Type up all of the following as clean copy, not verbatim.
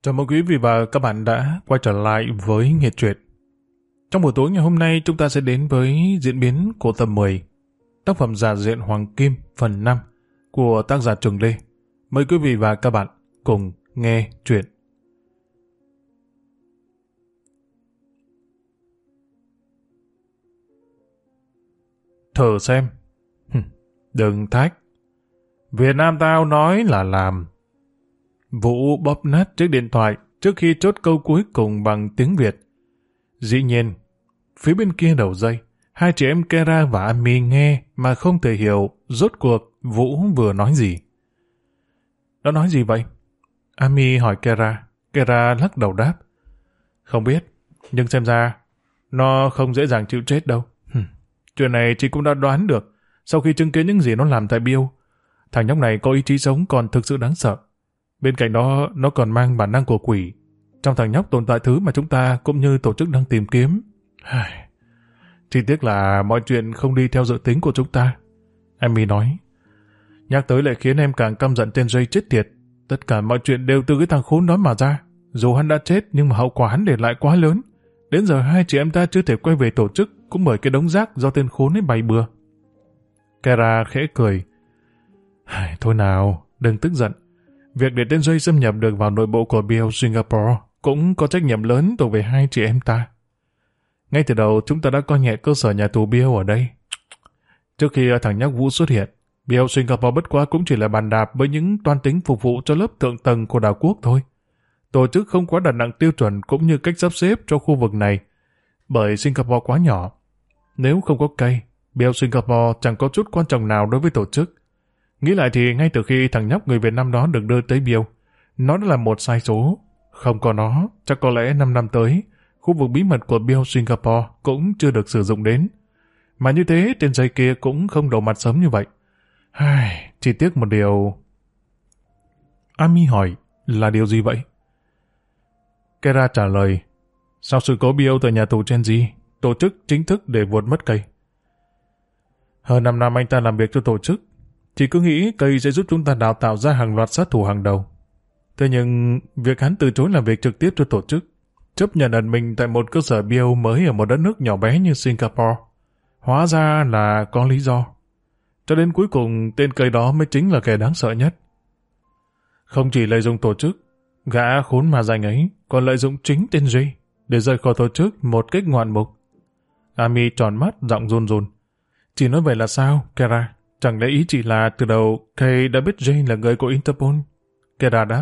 Chào mừng quý vị và các bạn đã quay trở lại với Nghe Truyện. Trong buổi tối ngày hôm nay chúng ta sẽ đến với diễn biến của tập 10, tác phẩm Giả Diện Hoàng Kim phần 5 của tác giả Trường Lê. Mời quý vị và các bạn cùng nghe truyện. Thử xem. Đừng thách. Việt Nam tao nói là làm. Vũ bóp nát chiếc điện thoại trước khi chốt câu cuối cùng bằng tiếng Việt. Dĩ nhiên, phía bên kia đầu dây, hai chị em Kera và Ami nghe mà không thể hiểu rốt cuộc Vũ vừa nói gì. Nó nói gì vậy? Ami hỏi Kera. Kera lắc đầu đáp. Không biết, nhưng xem ra nó không dễ dàng chịu chết đâu. Chuyện này chị cũng đã đoán được sau khi chứng kiến những gì nó làm tại Bill. Thằng nhóc này có ý chí sống còn thực sự đáng sợ. Bên cạnh đó, nó còn mang bản năng của quỷ. Trong thằng nhóc tồn tại thứ mà chúng ta cũng như tổ chức đang tìm kiếm. Chỉ tiếc là mọi chuyện không đi theo dự tính của chúng ta. Amy nói. Nhắc tới lại khiến em càng căm giận tên Jay chết tiệt. Tất cả mọi chuyện đều từ cái thằng khốn đó mà ra. Dù hắn đã chết nhưng mà hậu quả hắn để lại quá lớn. Đến giờ hai chị em ta chưa thể quay về tổ chức cũng bởi cái đống rác do tên khốn ấy bày bừa. Kara khẽ cười. Thôi nào, đừng tức giận. Việc để tên Jay xâm nhập được vào nội bộ của Bill Singapore cũng có trách nhiệm lớn thuộc về hai chị em ta. Ngay từ đầu chúng ta đã coi nhẹ cơ sở nhà tù Bill ở đây. Trước khi thằng nhóc Vũ xuất hiện, Bill Singapore bất quá cũng chỉ là bàn đạp với những toan tính phục vụ cho lớp thượng tầng của đảo quốc thôi. Tổ chức không quá đặt nặng tiêu chuẩn cũng như cách sắp xếp cho khu vực này, bởi Singapore quá nhỏ. Nếu không có cây, Bill Singapore chẳng có chút quan trọng nào đối với tổ chức. Nghĩ lại thì ngay từ khi thằng nhóc người Việt Nam đó được đưa tới Bill, nó đã là một sai số. Không có nó, chắc có lẽ 5 năm tới, khu vực bí mật của Bill Singapore cũng chưa được sử dụng đến. Mà như thế, tên Jay kia cũng không đầu mặt sớm như vậy. Chỉ tiếc một điều... Ami hỏi, là điều gì vậy? Kera trả lời, sau sự cố Bill từ nhà tù Chenji, tổ chức chính thức để vuột mất cây. Hơn 5 năm anh ta làm việc cho tổ chức, chỉ cứ nghĩ cây sẽ giúp chúng ta đào tạo ra hàng loạt sát thủ hàng đầu. Thế nhưng, việc hắn từ chối làm việc trực tiếp cho tổ chức, chấp nhận ẩn mình tại một cơ sở Bill mới ở một đất nước nhỏ bé như Singapore, hóa ra là có lý do. Cho đến cuối cùng, tên cây đó mới chính là kẻ đáng sợ nhất. Không chỉ lợi dụng tổ chức, gã khốn mà danh ấy còn lợi dụng chính tên Jay để rời khỏi tổ chức một cách ngoạn mục. Ami tròn mắt, giọng run run. Chỉ nói vậy là sao, Kera? Chẳng lẽ ý chị là từ đầu Kay đã biết Jay là người của Interpol? Kera đáp.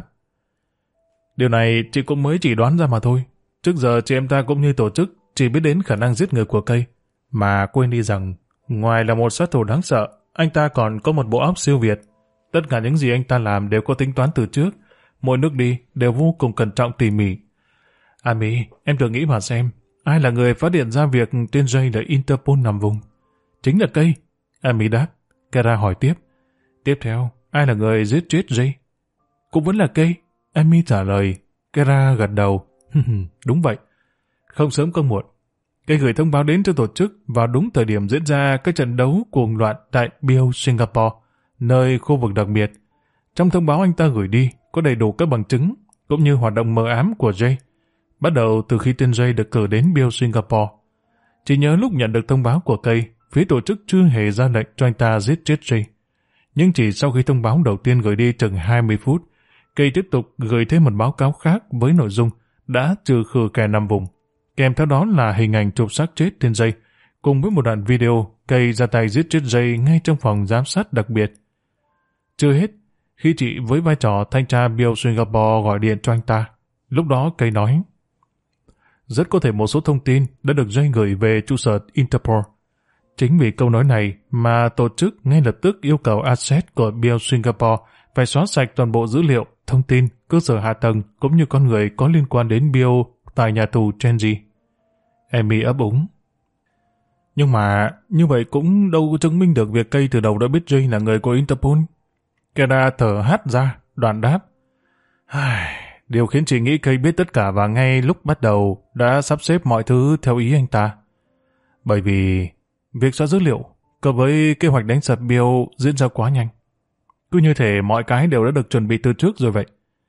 Điều này chị cũng mới chỉ đoán ra mà thôi. Trước giờ chị em ta cũng như tổ chức chỉ biết đến khả năng giết người của Kay, mà quên đi rằng ngoài là một sát thủ đáng sợ, anh ta còn có một bộ óc siêu việt. Tất cả những gì anh ta làm đều có tính toán từ trước, mỗi nước đi đều vô cùng cẩn trọng tỉ mỉ. Ami, em thử nghĩ mà xem, ai là người phát hiện ra việc tên Jay là Interpol nằm vùng? Chính là Kay. Ami đáp. Kera hỏi tiếp. Tiếp theo, ai là người giết chết Jay? Cũng vẫn là Kay. Ami trả lời. Kera gật đầu. Đúng vậy. Không sớm không muộn, Kay gửi thông báo đến cho tổ chức vào đúng thời điểm diễn ra các trận đấu cuồng loạn tại Bill Singapore, nơi khu vực đặc biệt. Trong thông báo anh ta gửi đi có đầy đủ các bằng chứng cũng như hoạt động mờ ám của Jay, bắt đầu từ khi tên Jay được cử đến Bill Singapore. Chỉ nhớ lúc nhận được thông báo của Kay, phía tổ chức chưa hề ra lệnh cho anh ta giết chết Jay. Nhưng chỉ sau khi thông báo đầu tiên gửi đi chừng 20 phút, Kay tiếp tục gửi thêm một báo cáo khác với nội dung đã trừ khử kẻ nằm vùng. Kèm theo đó là hình ảnh chụp xác chết tên Jay, cùng với một đoạn video Kay ra tay giết chết Jay ngay trong phòng giám sát đặc biệt. Chưa hết, khi chị với vai trò thanh tra Bill Singapore gọi điện cho anh ta, lúc đó Kay nói, rất có thể một số thông tin đã được Jay gửi về trụ sở Interpol. Chính vì câu nói này mà tổ chức ngay lập tức yêu cầu asset của Bill Singapore phải xóa sạch toàn bộ dữ liệu, thông tin, cơ sở hạ tầng cũng như con người có liên quan đến Bill tại nhà tù Chenji. Amy ấp úng. Nhưng mà như vậy cũng đâu có chứng minh được việc Kay từ đầu đã biết Jay là người của Interpol. Kera thở hắt ra, đoạn đáp. Điều khiến chị nghĩ Kay biết tất cả và ngay lúc bắt đầu đã sắp xếp mọi thứ theo ý anh ta. Bởi vì việc xóa dữ liệu cộng với kế hoạch đánh sập Bill diễn ra quá nhanh. Cứ như thể mọi cái đều đã được chuẩn bị từ trước rồi vậy.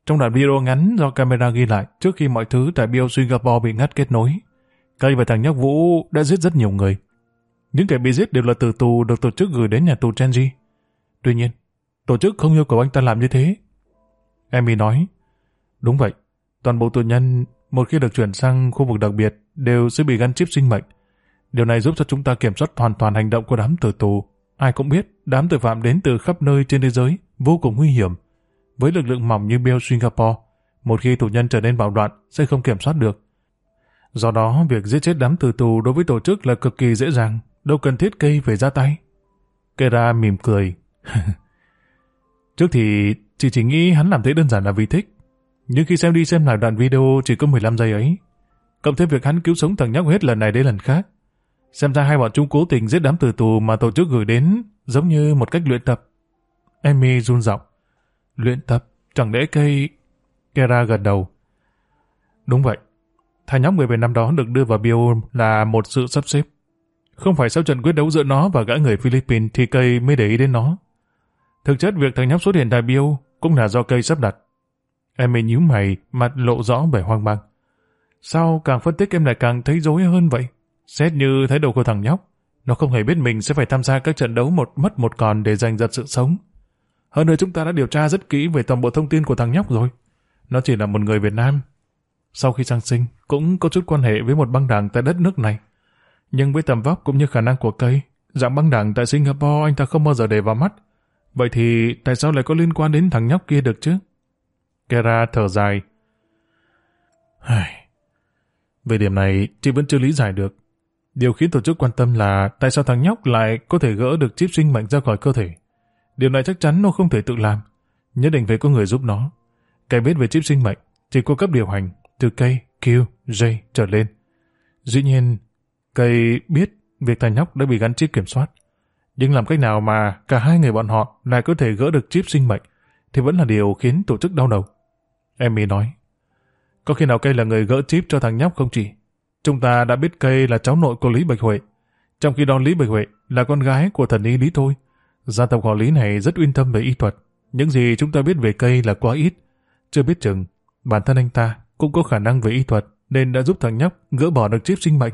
trong đoạn video ngắn do camera ghi lại trước khi mọi thứ tại Bill Singapore bị ngắt kết nối. Cây và thằng nhóc Vũ đã giết rất nhiều người. Những kẻ bị giết đều là tử tù được tổ chức gửi đến nhà tù Chenji. Tuy nhiên, tổ chức không yêu cầu anh ta làm như thế. Amy nói, đúng vậy, toàn bộ tù nhân một khi được chuyển sang khu vực đặc biệt đều sẽ bị gắn chip sinh mệnh. Điều này giúp cho chúng ta kiểm soát hoàn toàn hành động của đám tử tù. Ai cũng biết, đám tội phạm đến từ khắp nơi trên thế giới, vô cùng nguy hiểm. Với lực lượng mỏng như Bill Singapore, một khi tù nhân trở nên bạo loạn sẽ không kiểm soát được. Do đó, việc giết chết đám tử tù đối với tổ chức là cực kỳ dễ dàng, đâu cần thiết Cây phải ra tay. Kera mỉm cười. Trước thì chị chỉ nghĩ hắn làm thế đơn giản là vì thích. Nhưng khi xem đi xem lại đoạn video chỉ có 15 giây ấy, cộng thêm việc hắn cứu sống thằng nhóc hết lần này đến lần khác, xem ra hai bọn chúng cố tình giết đám tử tù mà tổ chức gửi đến giống như một cách luyện tập. Amy run giọng. Luyện tập? Chẳng lẽ Cây... Kera gật đầu. Đúng vậy. Thằng nhóc 10 về năm đó được đưa vào Bill là một sự sắp xếp. Không phải sau trận quyết đấu giữa nó và gã người Philippines thì Cây mới để ý đến nó. Thực chất việc thằng nhóc xuất hiện tại Bill cũng là do Cây sắp đặt. Em nhíu mày, mặt lộ rõ vẻ hoang mang. Sao càng phân tích em lại càng thấy rối hơn vậy? Xét như thái độ của thằng nhóc, nó không hề biết mình sẽ phải tham gia các trận đấu một mất một còn để giành giật sự sống. Hơn nữa chúng ta đã điều tra rất kỹ về toàn bộ thông tin của thằng nhóc rồi. Nó chỉ là một người Việt Nam. Sau khi sang sinh, cũng có chút quan hệ với một băng đảng tại đất nước này. Nhưng với tầm vóc cũng như khả năng của Cây, dạng băng đảng tại Singapore anh ta không bao giờ để vào mắt. Vậy thì tại sao lại có liên quan đến thằng nhóc kia được chứ? Kera thở dài. Về điểm này, chị vẫn chưa lý giải được. Điều khiến tổ chức quan tâm là tại sao thằng nhóc lại có thể gỡ được chip sinh mệnh ra khỏi cơ thể. Điều này chắc chắn nó không thể tự làm. Nhất định phải có người giúp nó. Cái biết về chip sinh mệnh chỉ có cấp điều hành từ K, Q, J trở lên. Dĩ nhiên, Cây biết việc thằng nhóc đã bị gắn chip kiểm soát. Nhưng làm cách nào mà cả hai người bọn họ lại có thể gỡ được chip sinh mệnh thì vẫn là điều khiến tổ chức đau đầu. Amy nói, có khi nào Cây là người gỡ chip cho thằng nhóc không chị? Chúng ta đã biết Cây là cháu nội của Lý Bạch Huệ, trong khi đó Lý Bạch Huệ là con gái của thần y Lý Thôi. Gia tộc họ Lý này rất uyên thâm về y thuật. Những gì chúng ta biết về Cây là quá ít. Chưa biết chừng, bản thân anh ta cũng có khả năng về y thuật nên đã giúp thằng nhóc gỡ bỏ được chip sinh mệnh.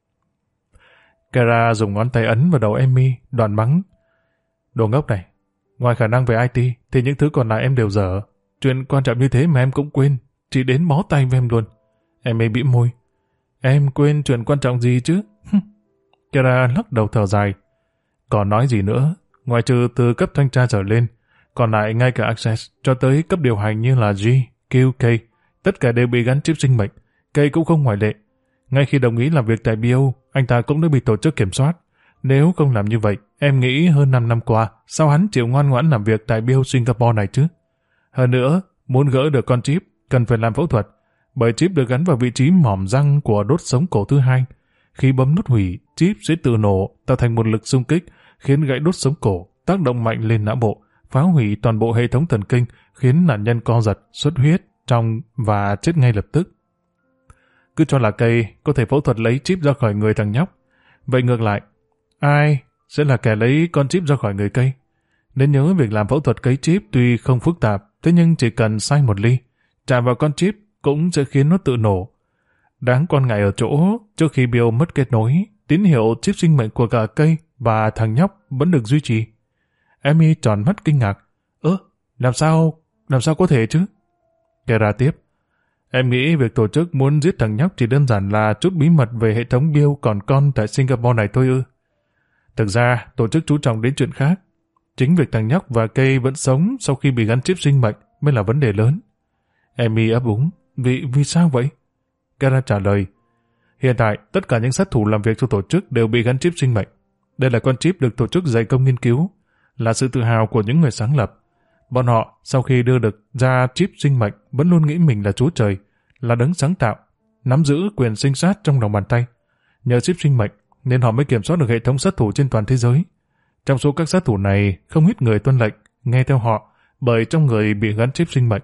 Kara dùng ngón tay ấn vào đầu Amy, đoạn mắng. Đồ ngốc này, ngoài khả năng về IT thì những thứ còn lại em đều dở. Chuyện quan trọng như thế mà em cũng quên, chỉ đến bó tay với em luôn. Amy bĩm môi. Em quên chuyện quan trọng gì chứ? Kara lắc đầu thở dài. Còn nói gì nữa, ngoài trừ từ cấp thanh tra trở lên, còn lại ngay cả Access cho tới cấp điều hành như là G, Q, K, tất cả đều bị gắn chip sinh mệnh. K cũng không ngoại lệ. Ngay khi đồng ý làm việc tại BO, anh ta cũng đã bị tổ chức kiểm soát. Nếu không làm như vậy, em nghĩ hơn 5 năm qua, sao hắn chịu ngoan ngoãn làm việc tại BO Singapore này chứ? Hơn nữa, muốn gỡ được con chip, cần phải làm phẫu thuật, bởi chip được gắn vào vị trí mỏm răng của đốt sống cổ thứ hai. Khi bấm nút hủy, chip sẽ tự nổ, tạo thành một lực xung kích, khiến gãy đốt sống cổ, tác động mạnh lên não bộ, phá hủy toàn bộ hệ thống thần kinh, khiến nạn nhân co giật, xuất huyết, trong và chết ngay lập tức. Cứ cho là Cây có thể phẫu thuật lấy chip ra khỏi người thằng nhóc. Vậy ngược lại, ai sẽ là kẻ lấy con chip ra khỏi người Cây? Nên nhớ việc làm phẫu thuật cấy chip tuy không phức tạp, thế nhưng chỉ cần sai một ly, chạm vào con chip cũng sẽ khiến nó tự nổ. Đáng quan ngại ở chỗ, trước khi Bill mất kết nối, tín hiệu chip sinh mệnh của cả Cây và thằng nhóc vẫn được duy trì. Amy tròn mắt kinh ngạc. Làm sao có thể chứ? Kera tiếp. Em nghĩ việc tổ chức muốn giết thằng nhóc chỉ đơn giản là chút bí mật về hệ thống Bill còn con tại Singapore này thôi ư? Thực ra, tổ chức chú trọng đến chuyện khác. Chính việc thằng nhóc và Cây vẫn sống sau khi bị gắn chip sinh mệnh mới là vấn đề lớn. Amy ấp úng. Vì sao vậy? Kara trả lời. Hiện tại, tất cả những sát thủ làm việc cho tổ chức đều bị gắn chip sinh mệnh. Đây là con chip được tổ chức dày công nghiên cứu, là sự tự hào của những người sáng lập. Bọn họ, sau khi đưa được ra chip sinh mệnh, vẫn luôn nghĩ mình là Chúa Trời, là đấng sáng tạo, nắm giữ quyền sinh sát trong lòng bàn tay. Nhờ chip sinh mệnh, nên họ mới kiểm soát được hệ thống sát thủ trên toàn thế giới. Trong số các sát thủ này, không ít người tuân lệnh, nghe theo họ, bởi trong người bị gắn chip sinh mệnh.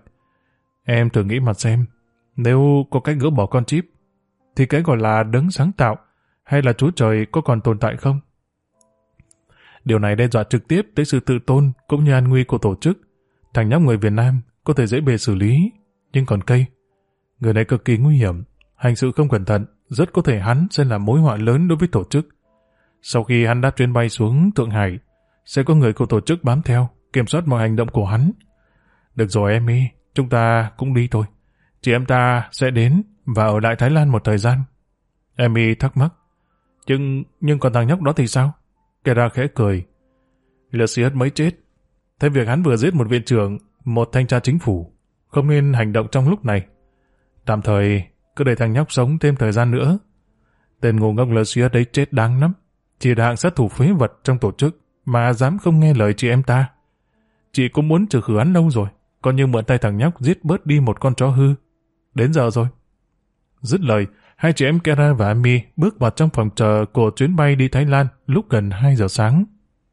Em thử nghĩ mà xem, nếu có cách gỡ bỏ con chip, thì cái gọi là đấng sáng tạo hay là Chúa Trời có còn tồn tại không? Điều này đe dọa trực tiếp tới sự tự tôn cũng như an nguy của tổ chức. Thằng nhóc người Việt Nam có thể dễ bề xử lý, Nhưng còn Cây, người này cực kỳ nguy hiểm, hành sự không cẩn thận, rất có thể hắn sẽ là mối họa lớn đối với tổ chức. Sau khi hắn đáp chuyến bay xuống Thượng Hải, sẽ có người của tổ chức bám theo, kiểm soát mọi hành động của hắn. Được rồi Emmy, chúng ta cũng đi thôi. Chị em ta sẽ đến và ở lại Thái Lan một thời gian. Emmy thắc mắc. Nhưng còn thằng nhóc đó thì sao? Kera khẽ cười. Lucius mới chết. Thế việc hắn vừa giết một viện trưởng, một thanh tra chính phủ, không nên hành động trong lúc này. Tạm thời, cứ để thằng nhóc sống thêm thời gian nữa. Tên ngu ngốc Lucius đấy chết đáng lắm. Chỉ là hạng sát thủ phế vật trong tổ chức, mà dám không nghe lời chị em ta. Chị cũng muốn trừ khử hắn lâu rồi, còn như mượn tay thằng nhóc giết bớt đi một con chó hư. Đến giờ rồi. Dứt lời, hai chị em Kera và Amy bước vào trong phòng chờ của chuyến bay đi Thái Lan lúc gần 2 giờ sáng.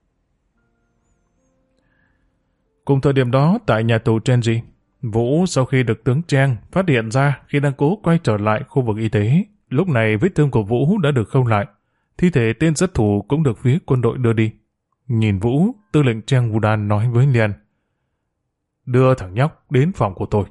Cùng thời điểm đó, tại nhà tù Chenji, Vũ sau khi được tướng Trang phát hiện ra khi đang cố quay trở lại khu vực y tế, lúc này vết thương của Vũ đã được khâu lại. Thi thể tên sát thủ cũng được phía quân đội đưa đi. Nhìn Vũ, tư lệnh Trang Wudan nói với Liên: đưa thằng nhóc đến phòng của tôi.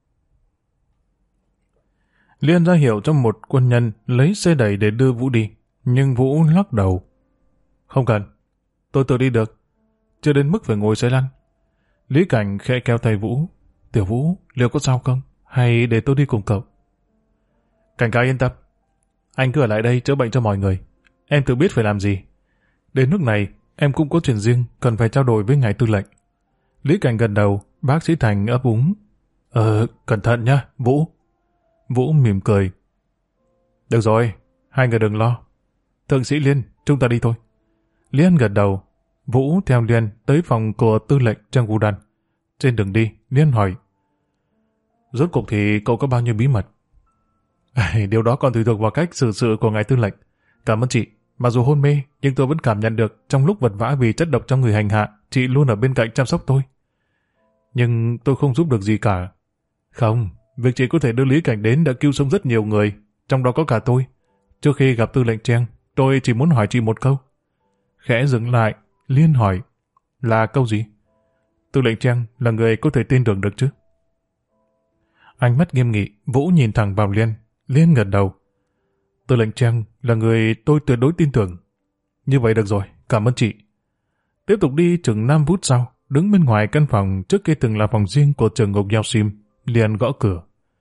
Liên ra hiệu cho một quân nhân lấy xe đẩy để đưa Vũ đi, nhưng Vũ lắc đầu. Không cần, tôi tự đi được, chưa đến mức phải ngồi xe lăn. Lý Cảnh khẽ kéo tay Vũ. Tiểu Vũ, liệu có sao không? Hay để tôi đi cùng cậu? Cảnh ca yên tâm, anh cứ ở lại đây chữa bệnh cho mọi người. Em tự biết phải làm gì. Đến nước này, em cũng có chuyện riêng cần phải trao đổi với ngài tư lệnh. Lý Cảnh gật đầu, bác sĩ Thành ấp úng. Cẩn thận nhá, Vũ. Vũ mỉm cười. Được rồi, hai người đừng lo. Thượng sĩ Liên, chúng ta đi thôi. Liên gật đầu. Vũ theo Liên tới phòng của tư lệnh Trang Wudan. Trên đường đi, Liên hỏi: rốt cuộc thì cậu có bao nhiêu bí mật? Điều đó còn tùy thuộc vào cách xử sự của ngài tư lệnh. Cảm ơn chị. Mặc dù hôn mê, nhưng tôi vẫn cảm nhận được trong lúc vật vã vì chất độc trong người hành hạ, chị luôn ở bên cạnh chăm sóc tôi. Nhưng tôi không giúp được gì cả. Không, việc chị có thể đưa Lý Cảnh đến đã cứu sống rất nhiều người, trong đó có cả tôi. Trước khi gặp tư lệnh Trang, tôi chỉ muốn hỏi chị một câu. Khẽ dừng lại, Liên hỏi: là câu gì? Tư lệnh Trang là người có thể tin tưởng được chứ? Ánh mắt nghiêm nghị, Vũ nhìn thẳng vào Liên. Liên gật đầu. Tư lệnh Trang là người tôi tuyệt đối tin tưởng. Như vậy được rồi, cảm ơn chị. Tiếp tục đi chừng 5 phút sau, đứng bên ngoài căn phòng trước kia từng là phòng riêng của trường ngục Yao Sim, Liên gõ cửa.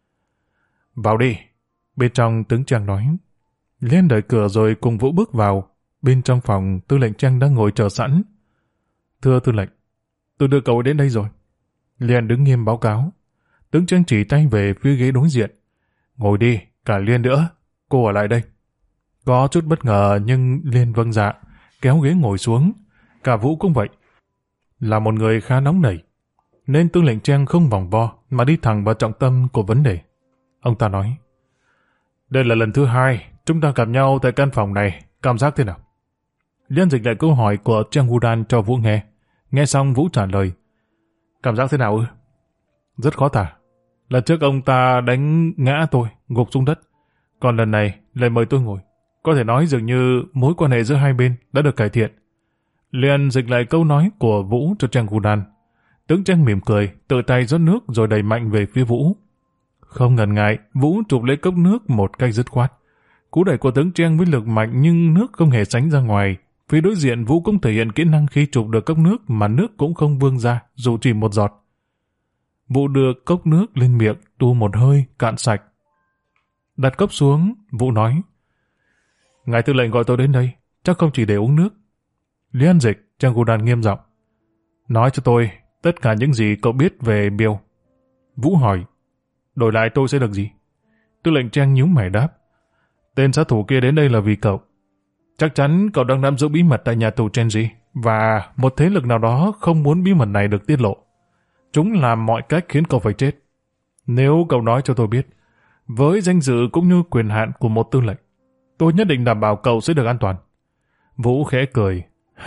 Vào đi. Bên trong tướng Trang nói. Liên đợi cửa rồi cùng Vũ bước vào. Bên trong phòng, tư lệnh Trang đang ngồi chờ sẵn. Thưa tư lệnh, tôi đưa cậu đến đây rồi. Liên đứng nghiêm báo cáo. Tướng Trang chỉ tay về phía ghế đối diện. Ngồi đi, cả Liên nữa. Cô ở lại đây. Có chút bất ngờ nhưng Liên vâng dạ, kéo ghế ngồi xuống. Cả Vũ cũng vậy. Là một người khá nóng nảy, nên tư lệnh Trang không vòng vo mà đi thẳng vào trọng tâm của vấn đề. Ông ta nói: đây là lần thứ 2 chúng ta gặp nhau tại căn phòng này, cảm giác thế nào? Liên dịch lại câu hỏi của Trang Wudan cho Vũ nghe. Nghe xong Vũ trả lời: cảm giác thế nào ư? Rất khó tả. Lần trước ông ta đánh ngã tôi, gục xuống đất. Còn lần này lại mời tôi ngồi. Có thể nói dường như mối quan hệ giữa hai bên đã được cải thiện. Liên dịch lại câu nói của Vũ cho Trang Wudan. Tướng Trang mỉm cười, tự tay rót nước rồi đẩy mạnh về phía Vũ. Không ngần ngại, Vũ chụp lấy cốc nước một cách dứt khoát. Cú đẩy của tướng Trang với lực mạnh nhưng nước không hề sánh ra ngoài. Phía đối diện Vũ cũng thể hiện kỹ năng khi chụp được cốc nước mà nước cũng không vương ra, dù chỉ một giọt. Vũ đưa cốc nước lên miệng, tu một hơi, cạn sạch. Đặt cốc xuống, Vũ nói: ngài tư lệnh gọi tôi đến đây, chắc không chỉ để uống nước. Liên dịch, Trang Wudan nghiêm giọng: nói cho tôi tất cả những gì cậu biết về Bill. Vũ hỏi: đổi lại tôi sẽ được gì? Tư lệnh Trang nhíu mày đáp: tên sát thủ kia đến đây là vì cậu. Chắc chắn cậu đang nắm giữ bí mật tại nhà tù Chenji, và một thế lực nào đó không muốn bí mật này được tiết lộ. Chúng làm mọi cách khiến cậu phải chết. Nếu cậu nói cho tôi biết, với danh dự cũng như quyền hạn của một tư lệnh, tôi nhất định đảm bảo cậu sẽ được an toàn. Vũ khẽ cười.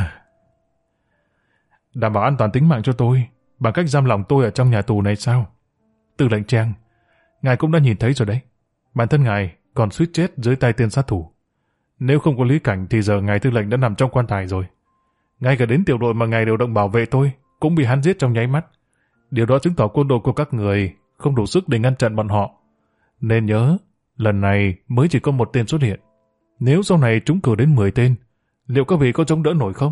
Đảm bảo an toàn tính mạng cho tôi bằng cách giam lỏng tôi ở trong nhà tù này sao? Tư lệnh Trang, ngài cũng đã nhìn thấy rồi đấy. Bản thân ngài còn suýt chết dưới tay tên sát thủ. Nếu không có Lý Cảnh thì giờ ngài tư lệnh đã nằm trong quan tài rồi. Ngay cả đến tiểu đội mà ngài điều động bảo vệ tôi cũng bị hắn giết trong nháy mắt. Điều đó chứng tỏ quân đội của các người không đủ sức để ngăn chặn bọn họ. Nên nhớ, lần này mới chỉ có một tên xuất hiện. Nếu sau này chúng cử đến 10 tên, liệu các vị có chống đỡ nổi không?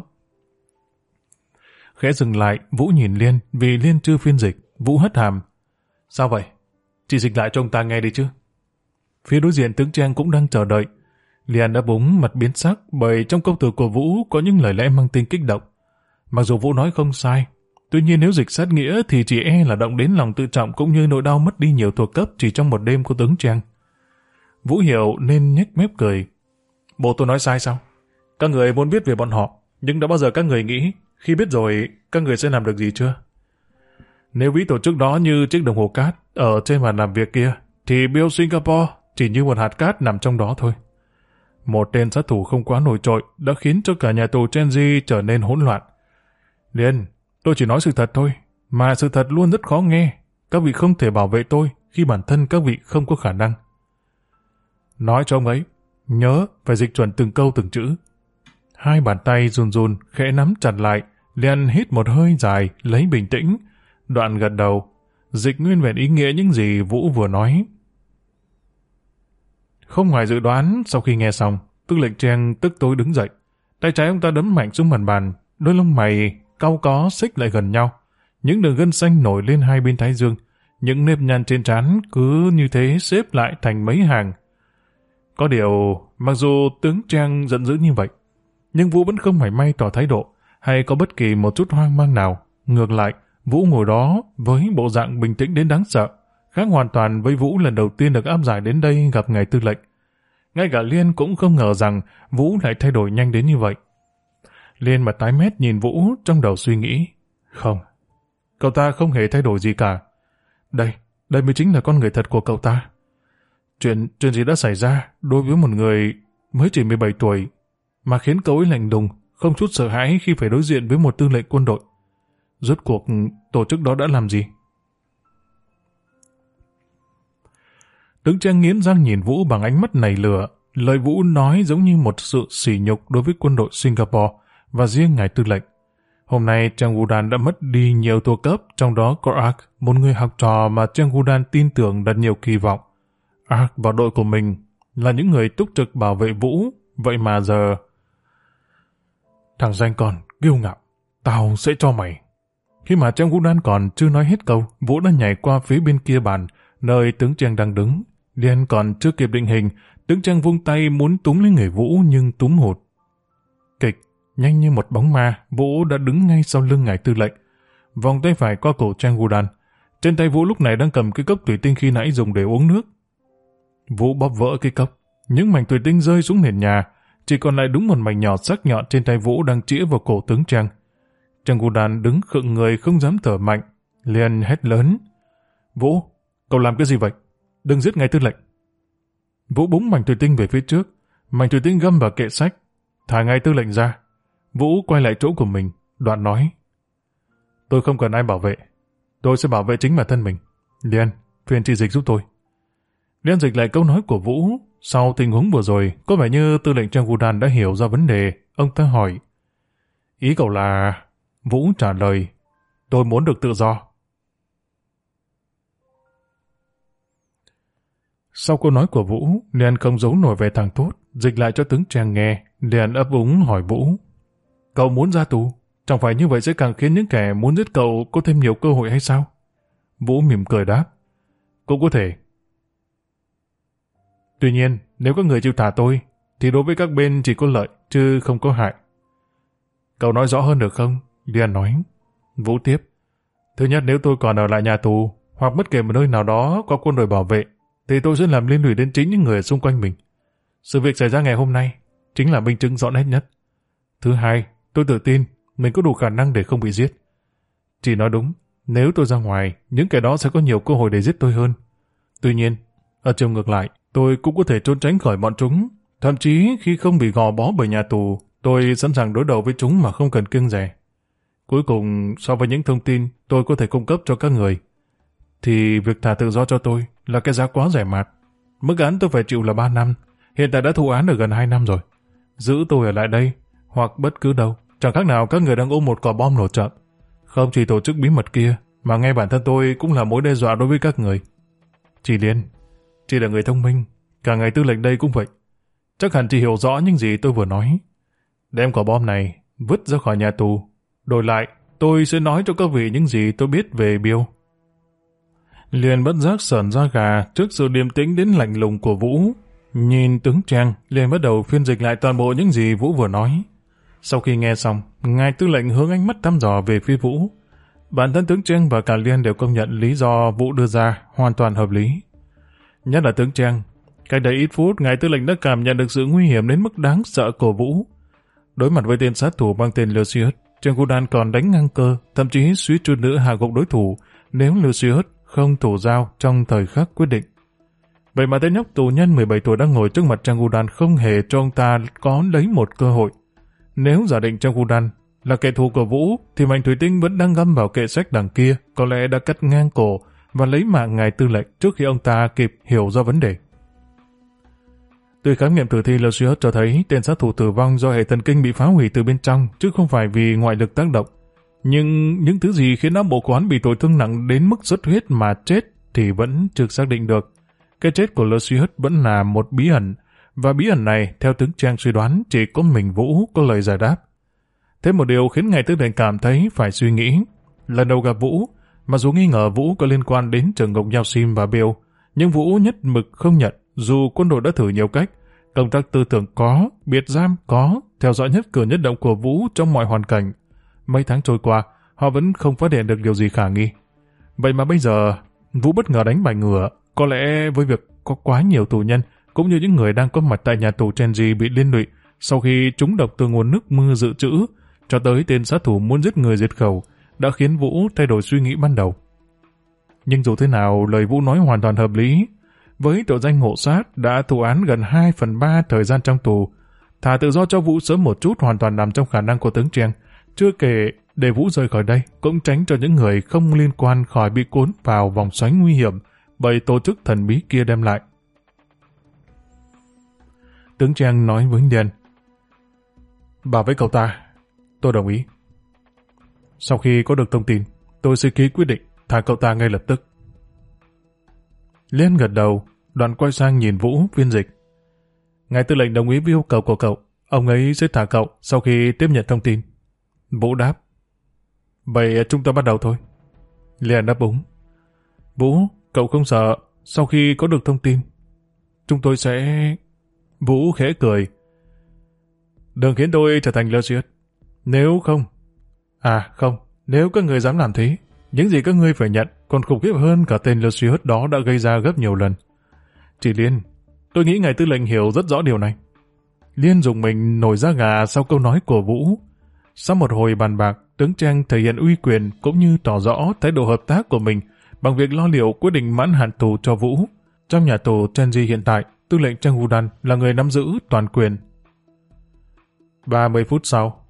Khẽ dừng lại, Vũ nhìn Liên, vì Liên chưa phiên dịch. Vũ hất hàm. Sao vậy? Chị dịch lại cho ông ta nghe đi chứ. Phía đối diện tướng Trang cũng đang chờ đợi. Liên đã búng mặt biến sắc bởi trong câu từ của Vũ có những lời lẽ mang tính kích động. Mặc dù Vũ nói không sai, tuy nhiên nếu dịch sát nghĩa thì chỉ là động đến lòng tự trọng cũng như nỗi đau mất đi nhiều thuộc cấp chỉ trong một đêm của tướng Trang. Vũ hiểu nên nhếch mép cười. Bộ tôi nói sai sao? Các người muốn biết về bọn họ, nhưng đã bao giờ các người nghĩ khi biết rồi các người sẽ làm được gì chưa? Nếu ví tổ chức đó như chiếc đồng hồ cát ở trên bàn làm việc kia, thì Bill Singapore chỉ như một hạt cát nằm trong đó thôi. Một tên sát thủ không quá nổi trội đã khiến cho cả nhà tù Chenji trở nên hỗn loạn. Liên, tôi chỉ nói sự thật thôi, mà sự thật luôn rất khó nghe. Các vị không thể bảo vệ tôi khi bản thân các vị không có khả năng. Nói cho ông ấy, nhớ phải dịch chuẩn từng câu từng chữ. Hai bàn tay run run, khẽ nắm chặt lại, Liên hít một hơi dài, lấy bình tĩnh, đoạn gật đầu, dịch nguyên vẹn ý nghĩa những gì Vũ vừa nói. Không ngoài dự đoán, sau khi nghe xong, Tư lệnh Trang tức tối đứng dậy. Tay trái ông ta đấm mạnh xuống mặt bàn, đôi lông mày cau có xích lại gần nhau. Những đường gân xanh nổi lên hai bên thái dương, những nếp nhăn trên trán cứ như thế xếp lại thành mấy hàng. Có điều, mặc dù tướng Trang giận dữ như vậy, nhưng Vũ vẫn không mảy may tỏ thái độ, hay có bất kỳ một chút hoang mang nào. Ngược lại, Vũ ngồi đó với bộ dạng bình tĩnh đến đáng sợ, khác hoàn toàn với Vũ lần đầu tiên được áp giải đến đây gặp ngài tư lệnh. Ngay cả Liên cũng không ngờ rằng Vũ lại thay đổi nhanh đến như vậy. Liên mặt tái mét nhìn Vũ, trong đầu suy nghĩ. Không, cậu ta không hề thay đổi gì cả. Đây mới chính là con người thật của cậu ta. Chuyện gì đã xảy ra đối với một người mới chỉ 17 tuổi mà khiến cậu ấy lạnh lùng, không chút sợ hãi khi phải đối diện với một tư lệnh quân đội. Rốt cuộc tổ chức đó đã làm gì? Tướng Trang nghiến răng nhìn Vũ bằng ánh mắt nảy lửa. Lời Vũ nói giống như một sự sỉ nhục đối với quân đội Singapore và riêng ngài tư lệnh. Hôm nay Trang Gudan đã mất đi nhiều thuộc cấp, trong đó có Ark, một người học trò mà Trang Gudan tin tưởng đặt nhiều kỳ vọng. Ark và đội của mình là những người túc trực bảo vệ Vũ, vậy mà giờ... Thằng danh con, kiêu ngạo, tao sẽ cho mày. Khi mà Trang Gudan còn chưa nói hết câu, Vũ đã nhảy qua phía bên kia bàn, nơi tướng Trang đang đứng. Liên còn chưa kịp định hình, tướng Trang vung tay muốn túm lấy người Vũ nhưng túm hụt. Kịch, nhanh như một bóng ma, Vũ đã đứng ngay sau lưng ngài tư lệnh. Vòng tay phải qua cổ Trang Gudan. Trên tay Vũ lúc này đang cầm cái cốc thủy tinh khi nãy dùng để uống nước. Vũ bóp vỡ cái cốc. Những mảnh thủy tinh rơi xuống nền nhà. Chỉ còn lại đúng một mảnh nhỏ sắc nhọn trên tay Vũ đang chĩa vào cổ tướng Trang. Trang Gudan đứng khựng người không dám thở mạnh. Liền hét lớn. Vũ, cậu làm cái gì vậy? Đừng giết ngài tư lệnh. Vũ búng mảnh thủy tinh về phía trước. Mảnh thủy tinh găm vào kệ sách. Thả ngài tư lệnh ra. Vũ quay lại chỗ của mình, đoạn nói. Tôi không cần ai bảo vệ. Tôi sẽ bảo vệ chính bản thân mình. Liên, phiền chị dịch giúp tôi. Liên dịch lại câu nói của Vũ. Sau tình huống vừa rồi, có vẻ như tư lệnh Trang Gudan đã hiểu ra vấn đề. Ông ta hỏi. Ý cậu là... Vũ trả lời. Tôi muốn được tự do. Sau câu nói của Vũ, Liên không giấu nổi vẻ thẳng thốt, dịch lại cho tướng Trang nghe. Liên ấp úng hỏi Vũ. Cậu muốn ra tù? Chẳng phải như vậy sẽ càng khiến những kẻ muốn giết cậu có thêm nhiều cơ hội hay sao? Vũ mỉm cười đáp. Cũng có thể. Tuy nhiên, nếu các người chịu thả tôi, thì đối với các bên chỉ có lợi, chứ không có hại. Cậu nói rõ hơn được không? Liên nói. Vũ tiếp. Thứ nhất, nếu tôi còn ở lại nhà tù, hoặc bất kể một nơi nào đó có quân đội bảo vệ, thì tôi sẽ làm liên lụy đến chính những người xung quanh mình. Sự việc xảy ra ngày hôm nay chính là minh chứng rõ nét nhất. Thứ hai, tôi tự tin mình có đủ khả năng để không bị giết. Chỉ nói đúng, nếu tôi ra ngoài, những kẻ đó sẽ có nhiều cơ hội để giết tôi hơn. Tuy nhiên, ở chiều ngược lại, tôi cũng có thể trốn tránh khỏi bọn chúng. Thậm chí khi không bị gò bó bởi nhà tù, tôi sẵn sàng đối đầu với chúng mà không cần kiêng dè. Cuối cùng, so với những thông tin tôi có thể cung cấp cho các người, thì việc thả tự do cho tôi là cái giá quá rẻ mạt. Mức án tôi phải chịu là 3 năm, hiện tại đã thụ án được gần 2 năm rồi. Giữ tôi ở lại đây, hoặc bất cứ đâu, chẳng khác nào các người đang ôm một quả bom nổ chậm. Không chỉ tổ chức bí mật kia, Mà ngay bản thân tôi cũng là mối đe dọa đối với các người. Chị Liên, chị là người thông minh, cả ngày tư lệnh đây cũng vậy. Chắc hẳn chị hiểu rõ những gì tôi vừa nói. Đem quả bom này vứt ra khỏi nhà tù. Đổi lại, tôi sẽ nói cho các vị những gì tôi biết về Bill. Liền bất giác sởn da gà trước sự điềm tĩnh đến lạnh lùng của Vũ. Nhìn tướng Trang, liền bắt đầu phiên dịch lại toàn bộ những gì Vũ vừa nói. Sau khi nghe xong, ngài tư lệnh hướng ánh mắt thăm dò về phía Vũ. Bản thân tướng Trang và cả Liên đều công nhận lý do Vũ đưa ra hoàn toàn hợp lý. Nhất là tướng Trang, cách đây ít phút, ngài tư lệnh đã cảm nhận được sự nguy hiểm đến mức đáng sợ của Vũ. Đối mặt với tên sát thủ mang tên Lucius, Trang Gudan còn đánh ngang cơ, thậm chí suýt chút nữa hạ gục đối thủ nếu Lucius không thủ dao trong thời khắc quyết định. Vậy mà tên nhóc tù nhân 17 tuổi đang ngồi trước mặt Trang Gudan không hề cho ông ta có lấy một cơ hội. Nếu giả định Trang Gudan là kẻ thù của Vũ, thì mảnh thủy tinh vẫn đang găm vào kệ sách đằng kia, có lẽ đã cắt ngang cổ và lấy mạng ngài tư lệnh trước khi ông ta kịp hiểu ra vấn đề. Từ khám nghiệm tử thi, Lucius cho thấy tên sát thủ tử vong do hệ thần kinh bị phá hủy từ bên trong, chứ không phải vì ngoại lực tác động. Nhưng những thứ gì khiến não bộ của hắn bị tổn thương nặng đến mức xuất huyết mà chết thì vẫn chưa xác định được. Cái chết của Lucius vẫn là một bí ẩn, và bí ẩn này, theo tướng Trang suy đoán, chỉ có mình Vũ có lời giải đáp. Thế một điều khiến ngài tư lệnh cảm thấy phải suy nghĩ. Lần đầu gặp Vũ, mặc dù nghi ngờ Vũ có liên quan đến trường ngục Yao Sim và Bill, nhưng Vũ nhất mực không nhận, dù quân đội đã thử nhiều cách. Công tác tư tưởng có, biệt giam có, theo dõi nhất cử nhất động của Vũ trong mọi hoàn cảnh. Mấy tháng trôi qua, họ vẫn không phát hiện được điều gì khả nghi. Vậy mà bây giờ, Vũ bất ngờ đánh bài ngửa, có lẽ với việc có quá nhiều tù nhân, cũng như những người đang có mặt tại nhà tù Chenji bị liên lụy sau khi trúng độc từ nguồn nước mưa dự trữ, cho tới tên sát thủ muốn giết người diệt khẩu, đã khiến Vũ thay đổi suy nghĩ ban đầu. Nhưng dù thế nào, lời Vũ nói hoàn toàn hợp lý. Với tội danh ngộ sát đã thụ án gần 2/3 thời gian trong tù, thả tự do cho Vũ sớm một chút hoàn toàn nằm trong khả năng của tướng Trang. Chưa kể, để Vũ rời khỏi đây cũng tránh cho những người không liên quan khỏi bị cuốn vào vòng xoáy nguy hiểm bởi tổ chức thần bí kia đem lại. Tướng Trang nói với Điền: "Bảo với cậu ta, tôi đồng ý. Sau khi có được thông tin, tôi sẽ ký quyết định thả cậu ta ngay lập tức." Liên gật đầu, đoạn quay sang nhìn Vũ phiên dịch: "Ngài tư lệnh đồng ý với yêu cầu của cậu, ông ấy sẽ thả cậu sau khi tiếp nhận thông tin." Vũ đáp: "Vậy chúng ta bắt đầu thôi." Liên đáp ứng: "Vũ, cậu không sợ sau khi có được thông tin chúng tôi sẽ..." Vũ khẽ cười: "Đừng khiến tôi trở thành Lucius. Nếu không... không, nếu các người dám làm thế, những gì các ngươi phải nhận còn khủng khiếp hơn cả tên Lucius đó đã gây ra gấp nhiều lần." "Chị Liên, tôi nghĩ ngài tư lệnh hiểu rất rõ điều này." Liên dùng mình nổi da gà sau câu nói của Vũ. Sau một hồi bàn bạc, tướng Trang thể hiện uy quyền cũng như tỏ rõ thái độ hợp tác của mình bằng việc lo liệu quyết định mãn hạn tù cho Vũ. Trong nhà tù Chenji hiện tại, tư lệnh Trang Gudan là người nắm giữ toàn quyền. 30 phút sau,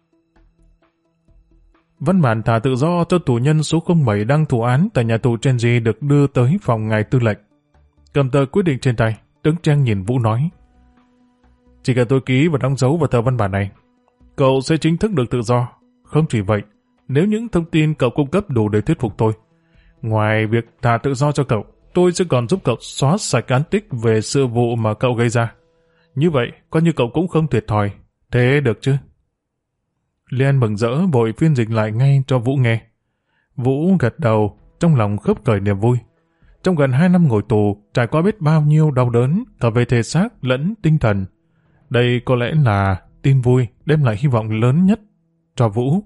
văn bản thả tự do cho tù nhân số 07 đang thụ án tại nhà tù Chenji được đưa tới phòng ngài tư lệnh. Cầm tờ quyết định trên tay, tướng Trang nhìn Vũ nói: "Chỉ cần tôi ký và đóng dấu vào tờ văn bản này, cậu sẽ chính thức được tự do. Không chỉ vậy, nếu những thông tin cậu cung cấp đủ để thuyết phục tôi, ngoài việc thả tự do cho cậu, tôi sẽ còn giúp cậu xóa sạch án tích về sự vụ mà cậu gây ra. Như vậy, coi như cậu cũng không thiệt thòi. Thế được chứ?" Liên mừng rỡ vội phiên dịch lại ngay cho Vũ nghe. Vũ gật đầu, trong lòng khấp khởi niềm vui. Trong gần 2 năm ngồi tù, trải qua biết bao nhiêu đau đớn, cả về thể xác lẫn tinh thần. Đây có lẽ là tin vui đem lại hy vọng lớn nhất cho Vũ.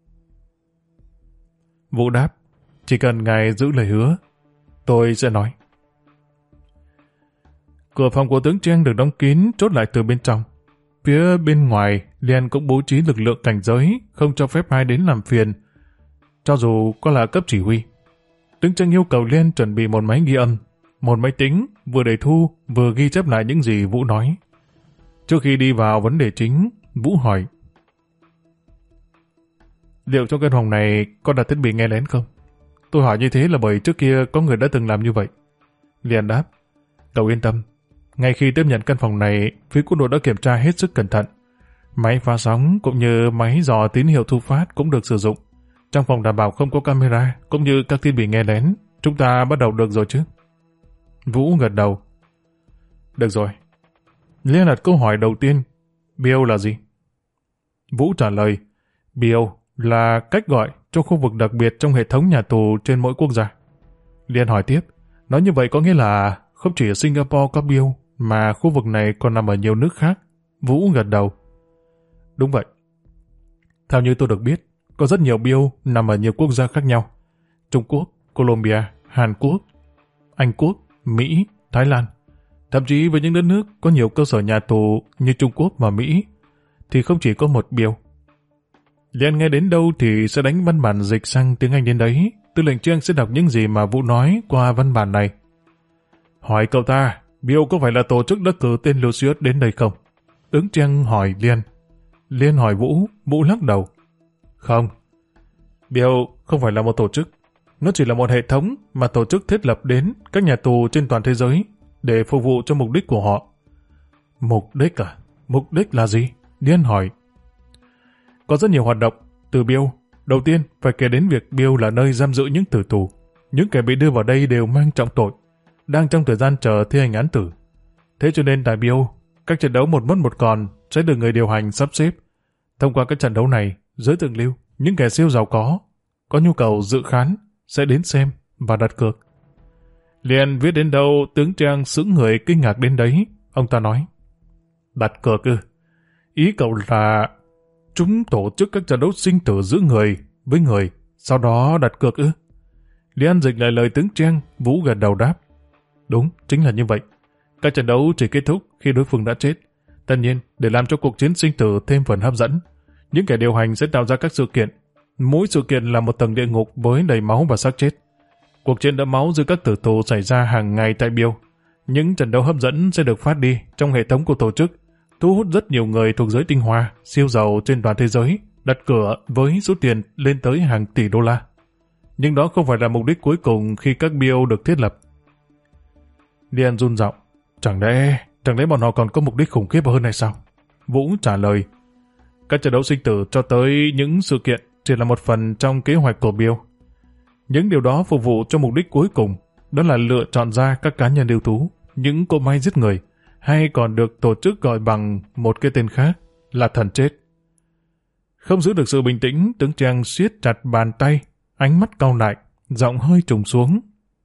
Vũ đáp: "Chỉ cần ngài giữ lời hứa, tôi sẽ nói." Cửa phòng của tướng Trang được đóng kín, chốt lại từ bên trong. Phía bên ngoài, Liên cũng bố trí lực lượng cảnh giới, không cho phép ai đến làm phiền, cho dù có là cấp chỉ huy. Tướng Trang yêu cầu Liên chuẩn bị một máy ghi âm, một máy tính, vừa để thu, vừa ghi chép lại những gì Vũ nói. Trước khi đi vào vấn đề chính, Vũ hỏi: "Liệu trong căn phòng này có đặt thiết bị nghe lén không?" Tôi hỏi như thế là bởi trước kia có người đã từng làm như vậy. Liên đáp: "Cậu yên tâm, ngay khi tiếp nhận căn phòng này, phía quân đội đã kiểm tra hết sức cẩn thận. Máy phá sóng cũng như máy dò tín hiệu thu phát cũng được sử dụng. Trong phòng đảm bảo không có camera, cũng như các thiết bị nghe lén. Chúng ta bắt đầu được rồi chứ? Vũ gật đầu. Được rồi. Liên đặt câu hỏi đầu tiên. Bill là gì? Vũ trả lời. Bill là cách gọi cho khu vực đặc biệt trong hệ thống nhà tù trên mỗi quốc gia. Liên hỏi tiếp. Nói như vậy có nghĩa là không chỉ ở Singapore có Bill, mà khu vực này còn nằm ở nhiều nước khác. Vũ gật đầu. Đúng vậy. Theo như tôi được biết, có rất nhiều Bill nằm ở nhiều quốc gia khác nhau. Trung Quốc, Colombia, Hàn Quốc, Anh Quốc, Mỹ, Thái Lan. Thậm chí với những đất nước có nhiều cơ sở nhà tù như Trung Quốc và Mỹ, thì không chỉ có một Bill. Liên nghe đến đâu thì sẽ đánh văn bản dịch sang tiếng Anh đến đấy. Tư lệnh Trang sẽ đọc những gì mà Vũ nói qua văn bản này. Hỏi cậu ta, Bill có phải là tổ chức đã cử tên Lucius đến đây không? Tướng Trang hỏi Liên. Liên hỏi Vũ, Vũ lắc đầu. Không. Bill không phải là một tổ chức. Nó chỉ là một hệ thống mà tổ chức thiết lập đến các nhà tù trên toàn thế giới để phục vụ cho mục đích của họ. Mục đích à? Mục đích là gì? Liên hỏi. Có rất nhiều hoạt động từ Bill. Đầu tiên, phải kể đến việc Bill là nơi giam giữ những tử tù. Những kẻ bị đưa vào đây đều mang trọng tội, đang trong thời gian chờ thi hành án tử. Thế cho nên tại Bill, các trận đấu một mất một còn sẽ được người điều hành sắp xếp. Thông qua các trận đấu này, giới thượng lưu, những kẻ siêu giàu có nhu cầu dự khán, sẽ đến xem và đặt cược. Liền viết đến đâu, tướng Trang sững người kinh ngạc đến đấy. Ông ta nói, đặt cược ư? Ý cậu là chúng tổ chức các trận đấu sinh tử giữa người với người, sau đó đặt cược ư? Liên dịch lại lời tướng Trang, Vũ gật đầu đáp. Đúng, chính là như vậy. Các trận đấu chỉ kết thúc khi đối phương đã chết. Tất nhiên, để làm cho cuộc chiến sinh tử thêm phần hấp dẫn, những kẻ điều hành sẽ tạo ra các sự kiện. Mỗi sự kiện là một tầng địa ngục với đầy máu và xác chết. Cuộc chiến đẫm máu giữa các tử tù xảy ra hàng ngày tại Bill. Những trận đấu hấp dẫn sẽ được phát đi trong hệ thống của tổ chức, thu hút rất nhiều người thuộc giới tinh hoa, siêu giàu trên toàn thế giới, đặt cửa với số tiền lên tới hàng tỷ đô la. Nhưng đó không phải là mục đích cuối cùng khi các Bill được thiết lập. Điền run giọng. Chẳng lẽ bọn họ còn có mục đích khủng khiếp hơn hay sao? Vũ trả lời. Các trận đấu sinh tử cho tới những sự kiện chỉ là một phần trong kế hoạch của Bill. Những điều đó phục vụ cho mục đích cuối cùng, đó là lựa chọn ra các cá nhân ưu tú, những cỗ máy giết người, hay còn được tổ chức gọi bằng một cái tên khác là thần chết. Không giữ được sự bình tĩnh, tướng Trang siết chặt bàn tay, ánh mắt cau lại, giọng hơi trùng xuống.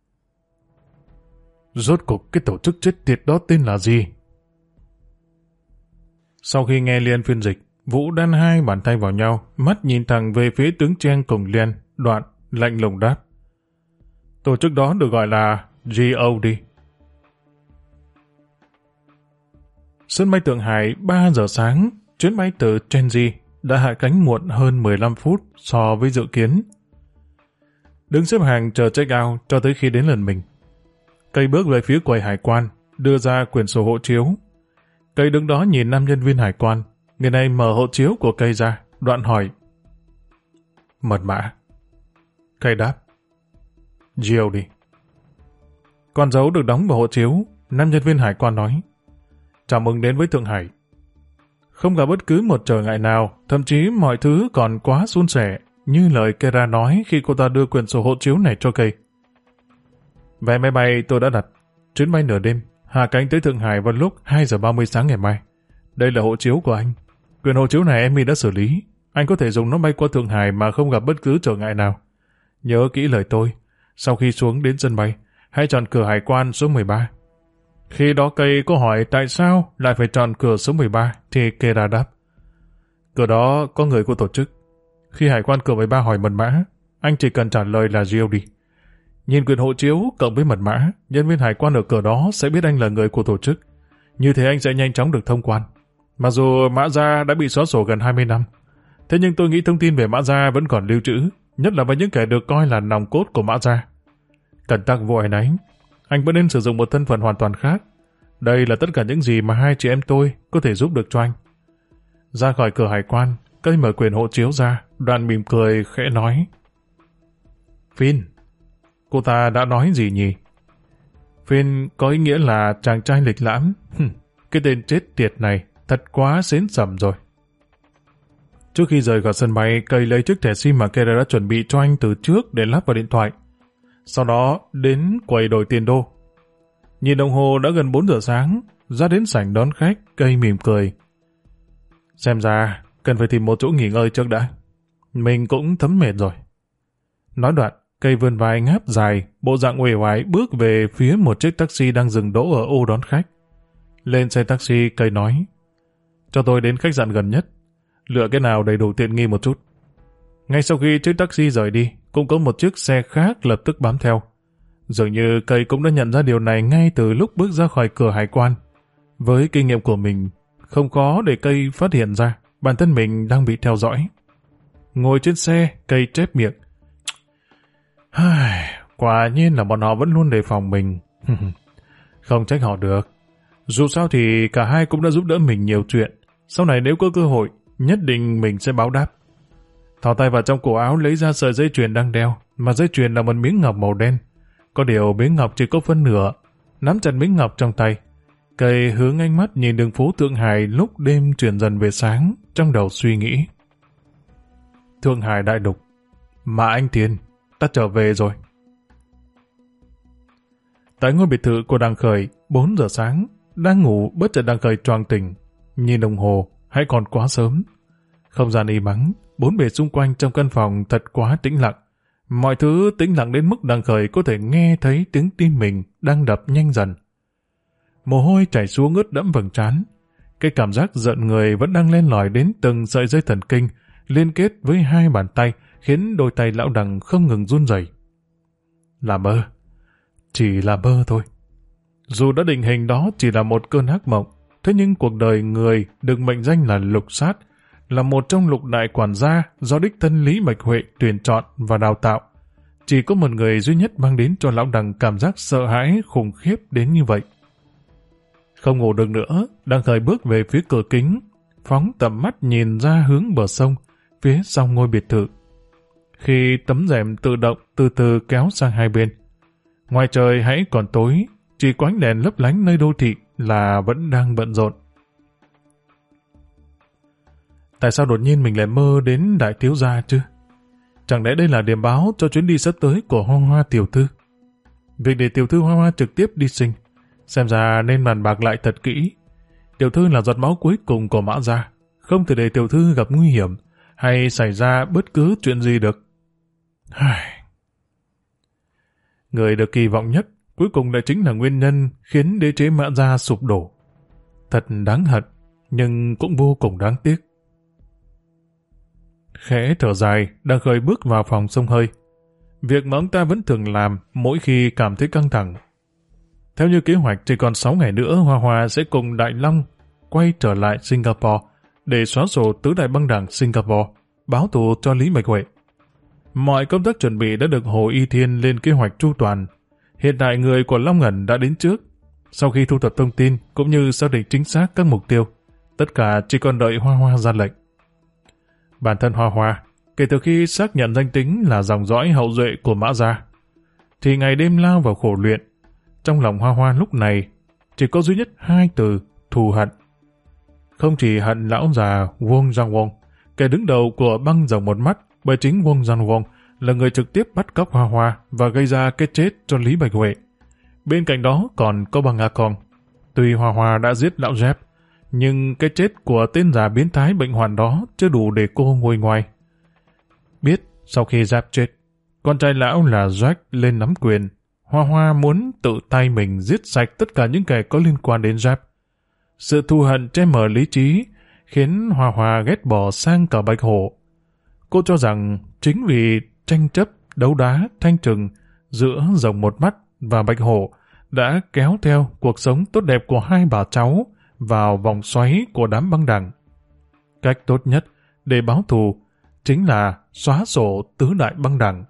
Rốt cuộc cái tổ chức chết tiệt đó tên là gì? Sau khi nghe Liên phiên dịch, Vũ đan hai bàn tay vào nhau, mắt nhìn thẳng về phía tướng Trang cùng Liên, đoạn lạnh lùng đáp. Tổ chức đó được gọi là GOD. Sân bay Thượng Hải 3 giờ sáng, chuyến bay từ Chenji đã hạ cánh muộn hơn 15 phút so với dự kiến. Đứng xếp hàng chờ check-out cho tới khi đến lần mình. Cây bước về phía quầy hải quan, đưa ra quyển sổ hộ chiếu. Cây đứng đó nhìn 5 nhân viên hải quan. Người này mở hộ chiếu của cây ra, đoạn hỏi. Mật mã. Cây đáp. Gio đi. Con dấu được đóng vào hộ chiếu, 5 nhân viên hải quan nói. Chào mừng đến với Thượng Hải. Không gặp bất cứ một trở ngại nào, thậm chí mọi thứ còn quá suôn sẻ, như lời Kera nói khi cô ta đưa quyển sổ hộ chiếu này cho cây. Vé máy bay tôi đã đặt. Chuyến bay nửa đêm, hạ cánh tới Thượng Hải vào lúc 2 giờ 30 sáng ngày mai. Đây là hộ chiếu của anh. Quyển hộ chiếu này em đã xử lý. Anh có thể dùng nó bay qua Thượng Hải mà không gặp bất cứ trở ngại nào. Nhớ kỹ lời tôi. Sau khi xuống đến sân bay, hãy chọn cửa hải quan số 13. Khi đó cây có hỏi tại sao lại phải chọn cửa số 13 thì Kera đáp. Cửa đó có người của tổ chức. Khi hải quan cửa 13 hỏi mật mã, anh chỉ cần trả lời là GOD. Nhìn quyển hộ chiếu cộng với mật mã, nhân viên hải quan ở cửa đó sẽ biết anh là người của tổ chức. Như thế anh sẽ nhanh chóng được thông quan. Mặc dù Mã Gia đã bị xóa sổ gần 20 năm, thế nhưng tôi nghĩ thông tin về Mã Gia vẫn còn lưu trữ, nhất là với những kẻ được coi là nòng cốt của Mã Gia. Cẩn tắc vô ảnh ánh, anh vẫn nên sử dụng một thân phận hoàn toàn khác. Đây là tất cả những gì mà hai chị em tôi có thể giúp được cho anh. Ra khỏi cửa hải quan, cây mở quyển hộ chiếu ra, đoạn mỉm cười khẽ nói. Finn, cô ta đã nói gì nhỉ? Finn có ý nghĩa là chàng trai lịch lãm. Cái tên chết tiệt này thật quá xến sẩm rồi. Trước khi rời khỏi sân bay, Cây lấy chiếc thẻ SIM mà Kera đã chuẩn bị cho anh từ trước để lắp vào điện thoại. Sau đó đến quầy đổi tiền đô. Nhìn đồng hồ đã gần 4 giờ sáng, ra đến sảnh đón khách, Cây mỉm cười. Xem ra, cần phải tìm một chỗ nghỉ ngơi trước đã. Mình cũng thấm mệt rồi. Nói đoạn, Cây vươn vai ngáp dài, bộ dạng uể oải bước về phía một chiếc taxi đang dừng đỗ ở ô đón khách. Lên xe taxi, Cây nói, cho tôi đến khách sạn gần nhất, lựa cái nào đầy đủ tiện nghi một chút. Ngay sau khi chiếc taxi rời đi, cũng có một chiếc xe khác lập tức bám theo. Dường như Cây cũng đã nhận ra điều này ngay từ lúc bước ra khỏi cửa hải quan. Với kinh nghiệm của mình, không khó để Cây phát hiện ra bản thân mình đang bị theo dõi. Ngồi trên xe, Cây chép miệng. Quả nhiên là bọn họ vẫn luôn đề phòng mình. Không trách họ được. Dù sao thì cả hai cũng đã giúp đỡ mình nhiều chuyện. Sau này nếu có cơ hội, nhất định mình sẽ báo đáp. Thò tay vào trong cổ áo lấy ra sợi dây chuyền đang đeo, mà dây chuyền là một miếng ngọc màu đen. Có điều miếng ngọc chỉ có phân nửa. Nắm chặt miếng ngọc trong tay, Cây hướng ánh mắt nhìn đường phố Thượng Hải lúc đêm chuyển dần về sáng, trong đầu suy nghĩ. Thượng Hải đại lục, mà anh Thiên, ta trở về rồi. Tại ngôi biệt thự của Đằng Khởi, 4 giờ sáng, đang ngủ bất chợt Đằng Khởi choàng tỉnh, nhìn đồng hồ, hãy còn quá sớm. Không gian im ắng, bốn bề xung quanh trong căn phòng thật quá tĩnh lặng. Mọi thứ tĩnh lặng đến mức Đằng Khởi có thể nghe thấy tiếng tim mình đang đập nhanh dần. Mồ hôi chảy xuống ướt đẫm vầng trán. Cái cảm giác giận người vẫn đang lên lỏi đến từng sợi dây thần kinh, liên kết với hai bàn tay, khiến đôi tay lão Đằng không ngừng run rẩy. Là mơ. Chỉ là mơ thôi. Dù đã định hình đó chỉ là một cơn ác mộng, thế nhưng cuộc đời người được mệnh danh là lục sát, là một trong lục đại quản gia do đích thân Lý Bạch Huệ tuyển chọn và đào tạo. Chỉ có một người duy nhất mang đến cho lão Đằng cảm giác sợ hãi khủng khiếp đến như vậy. Không ngủ được nữa, Đằng Khởi bước về phía cửa kính, phóng tầm mắt nhìn ra hướng bờ sông, phía sau ngôi biệt thự. Khi tấm rèm tự động từ từ kéo sang hai bên, ngoài trời hãy còn tối, chỉ có ánh đèn lấp lánh nơi đô thị là vẫn đang bận rộn. Tại sao đột nhiên mình lại mơ đến đại thiếu gia chứ? Chẳng lẽ đây là điểm báo cho chuyến đi sắp tới của Hoa Hoa tiểu thư? Việc để tiểu thư Hoa Hoa trực tiếp đi sinh, xem ra nên bàn bạc lại thật kỹ. Tiểu thư là giọt máu cuối cùng của Mã gia, không thể để tiểu thư gặp nguy hiểm hay xảy ra bất cứ chuyện gì được. Người được kỳ vọng nhất cuối cùng lại chính là nguyên nhân khiến đế chế Mã gia sụp đổ. Thật đáng hận, nhưng cũng vô cùng đáng tiếc. Khẽ thở dài, Đằng Khởi bước vào phòng xông hơi. Việc mà ông ta vẫn thường làm mỗi khi cảm thấy căng thẳng. Theo như kế hoạch, chỉ còn 6 ngày nữa Hoa Hoa sẽ cùng Đại Long quay trở lại Singapore để xóa sổ tứ đại băng đảng Singapore, báo thù cho Lý Bạch Huệ. Mọi công tác chuẩn bị đã được Hồ Y Thiên lên kế hoạch chu toàn. Hiện tại người của Long Ngẩn đã đến trước. Sau khi thu thập thông tin cũng như xác định chính xác các mục tiêu, tất cả chỉ còn đợi Hoa Hoa ra lệnh. Bản thân Hoa Hoa, kể từ khi xác nhận danh tính là dòng dõi hậu duệ của Mã gia, thì ngày đêm lao vào khổ luyện. Trong lòng Hoa Hoa lúc này chỉ có duy nhất hai từ thù hận. Không chỉ hận lão già Wong Giang Wong, kẻ đứng đầu của băng rồng một mắt, bởi chính Wong Giang Wong là người trực tiếp bắt cóc Hoa Hoa và gây ra cái chết cho Lý Bạch Huệ. Bên cạnh đó còn có băng A Con. Tuy Hoa Hoa đã giết lão Jeb, nhưng cái chết của tên già biến thái bệnh hoạn đó chưa đủ để cô ngồi ngoài. Biết sau khi Jeb chết, con trai lão là Jack lên nắm quyền, Hoa Hoa muốn tự tay mình giết sạch tất cả những kẻ có liên quan đến Jeb. Sự thù hận che mờ lý trí khiến Hoa Hoa ghét bỏ sang cả Bạch Hổ. Cô cho rằng chính vì tranh chấp đấu đá thanh trừng giữa rồng một mắt và Bạch Hổ đã kéo theo cuộc sống tốt đẹp của hai bà cháu vào vòng xoáy của đám băng đảng. Cách tốt nhất để báo thù chính là xóa sổ tứ đại băng đảng.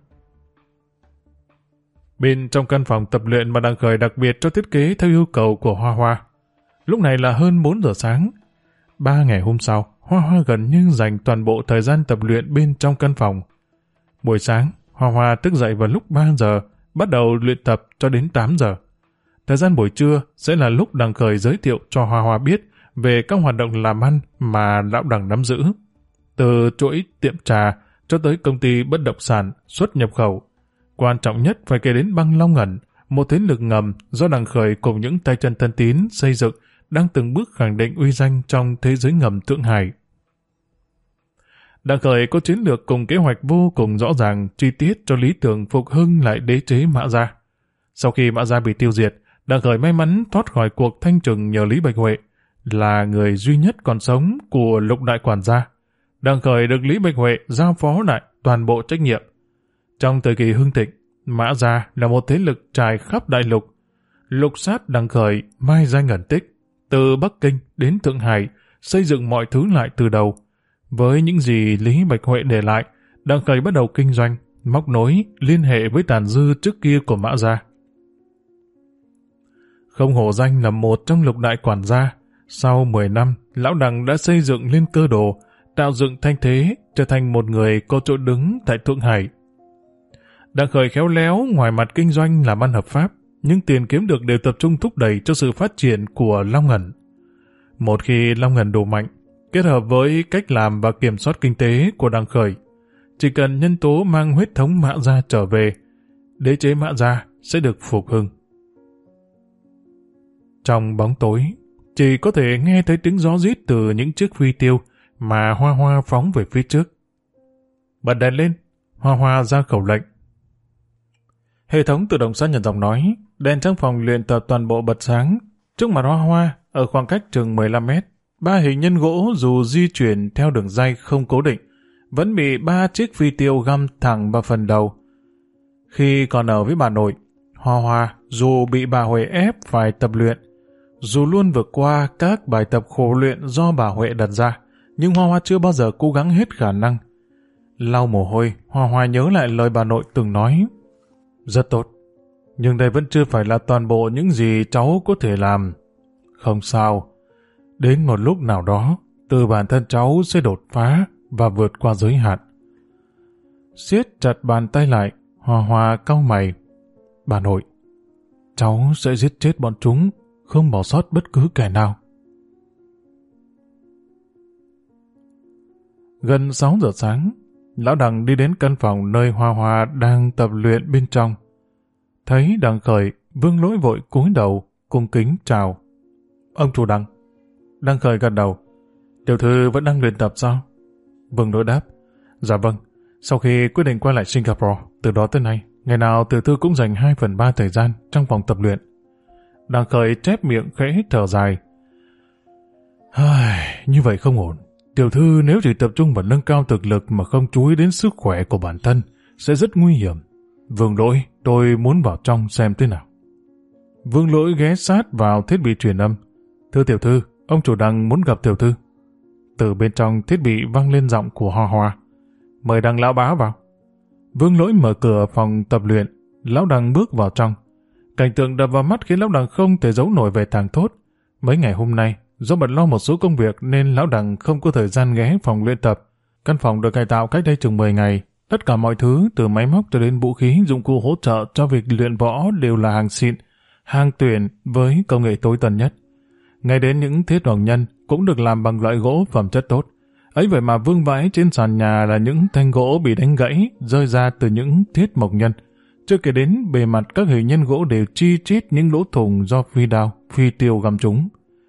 Bên trong căn phòng tập luyện mà Đằng Khởi đặc biệt cho thiết kế theo yêu cầu của Hoa Hoa. Lúc này là hơn 4 giờ sáng. 3 ngày hôm sau, Hoa Hoa gần như dành toàn bộ thời gian tập luyện bên trong căn phòng. Buổi sáng, Hoa Hoa thức dậy vào lúc 3 giờ, bắt đầu luyện tập cho đến 8 giờ. Thời gian buổi trưa sẽ là lúc Đằng Khởi giới thiệu cho Hoa Hoa biết về các hoạt động làm ăn mà lão Đằng nắm giữ. từ chuỗi tiệm trà cho tới công ty bất động sản xuất nhập khẩu. Quan trọng nhất phải kể đến băng Long Ẩn, một thế lực ngầm do Đặng Khởi cùng những tay chân thân tín xây dựng, đang từng bước khẳng định uy danh trong thế giới ngầm Thượng Hải. Đặng Khởi có chiến lược cùng kế hoạch vô cùng rõ ràng, chi tiết cho lý tưởng phục hưng lại đế chế Mã Gia. Sau khi Mã Gia bị tiêu diệt, Đặng Khởi may mắn thoát khỏi cuộc thanh trừng nhờ Lý Bạch Huệ, là người duy nhất còn sống của Lục đại quản gia. Đặng Khởi được Lý Bạch Huệ giao phó lại toàn bộ trách nhiệm. Trong thời kỳ hưng thịnh, Mã Gia là một thế lực trải khắp đại lục. Lục sát Đặng Khởi mai danh ẩn tích, từ Bắc Kinh đến Thượng Hải, xây dựng mọi thứ lại từ đầu. Với những gì Lý Bạch Huệ để lại, Đặng Khởi bắt đầu kinh doanh, móc nối, liên hệ với tàn dư trước kia của Mã Gia. Không hổ danh là một trong lục đại quản gia, sau 10 năm, lão Đặng đã xây dựng lên cơ đồ, tạo dựng thanh thế, trở thành một người có chỗ đứng tại Thượng Hải. Đặng Khởi khéo léo ngoài mặt kinh doanh làm ăn hợp pháp, nhưng tiền kiếm được đều tập trung thúc đẩy cho sự phát triển của Long Ẩn. Một khi Long Ẩn đủ mạnh, kết hợp với cách làm và kiểm soát kinh tế của Đặng Khởi, chỉ cần nhân tố mang huyết thống Mã Gia trở về, đế chế Mã Gia sẽ được phục hưng. Trong bóng tối, chỉ có thể nghe thấy tiếng gió rít từ những chiếc phi tiêu mà Hoa Hoa phóng về phía trước. Bật đèn lên, Hoa Hoa ra khẩu lệnh. Hệ thống tự động xác nhận giọng nói, đèn trong phòng luyện tập toàn bộ bật sáng. Trước mặt Hoa Hoa, ở khoảng cách chừng 15 mét, 3 hình nhân gỗ dù di chuyển theo đường ray không cố định, vẫn bị 3 chiếc phi tiêu găm thẳng vào phần đầu. Khi còn ở với bà nội, Hoa Hoa dù bị bà Huệ ép phải tập luyện, dù luôn vượt qua các bài tập khổ luyện do bà Huệ đặt ra, nhưng Hoa Hoa chưa bao giờ cố gắng hết khả năng. Lau mồ hôi, Hoa Hoa nhớ lại lời bà nội từng nói. Rất tốt, nhưng đây vẫn chưa phải là toàn bộ những gì cháu có thể làm. Không sao, đến một lúc nào đó, từ bản thân cháu sẽ đột phá và vượt qua giới hạn. Siết chặt bàn tay lại, Hoa Hoa cau mày. Bà nội, cháu sẽ giết chết bọn chúng, không bỏ sót bất cứ kẻ nào. Gần 6 giờ sáng, lão Đặng đi đến căn phòng nơi Hoa Hoa đang tập luyện bên trong. Thấy Đặng Khởi, Vương Lỗi vội cúi đầu, cung kính chào. Ông chủ Đặng. Đặng Khởi gật đầu. Tiểu thư vẫn đang luyện tập sao? Vương Lỗi đáp. Dạ vâng. Sau khi quyết định quay lại Singapore, từ đó tới nay, ngày nào tiểu thư cũng dành 2/3 thời gian trong phòng tập luyện. Đặng Khởi chép miệng khẽ thở dài. Như vậy không ổn. Tiểu thư nếu chỉ tập trung vào nâng cao thực lực mà không chú ý đến sức khỏe của bản thân, sẽ rất nguy hiểm. Vương Lỗi, tôi muốn vào trong xem thế nào. Vương Lỗi ghé sát vào thiết bị truyền âm. Thưa tiểu thư, ông chủ Đặng muốn gặp tiểu thư. Từ bên trong thiết bị vang lên giọng của Hoa Hoa. Mời Đặng lão bá vào. Vương Lỗi mở cửa phòng tập luyện. Lão Đặng bước vào trong. Cảnh tượng đập vào mắt khiến lão Đặng không thể giấu nổi vẻ thảng thốt. Mấy ngày hôm nay, do bận lo một số công việc nên lão Đặng không có thời gian ghé phòng luyện tập. Căn phòng được cải tạo cách đây chừng 10 ngày. Tất cả mọi thứ từ máy móc cho đến vũ khí, dụng cụ hỗ trợ cho việc luyện võ đều là hàng xịn, hàng tuyển với công nghệ tối tân nhất. Ngay đến những thiết hoàng nhân cũng được làm bằng loại gỗ phẩm chất tốt. Ấy vậy mà vương vãi trên sàn nhà là những thanh gỗ bị đánh gãy, rơi ra từ những thiết mộc nhân. Chưa kể đến bề mặt các hình nhân gỗ đều chi chít những lỗ thủng do phi đao, phi tiêu găm trúng.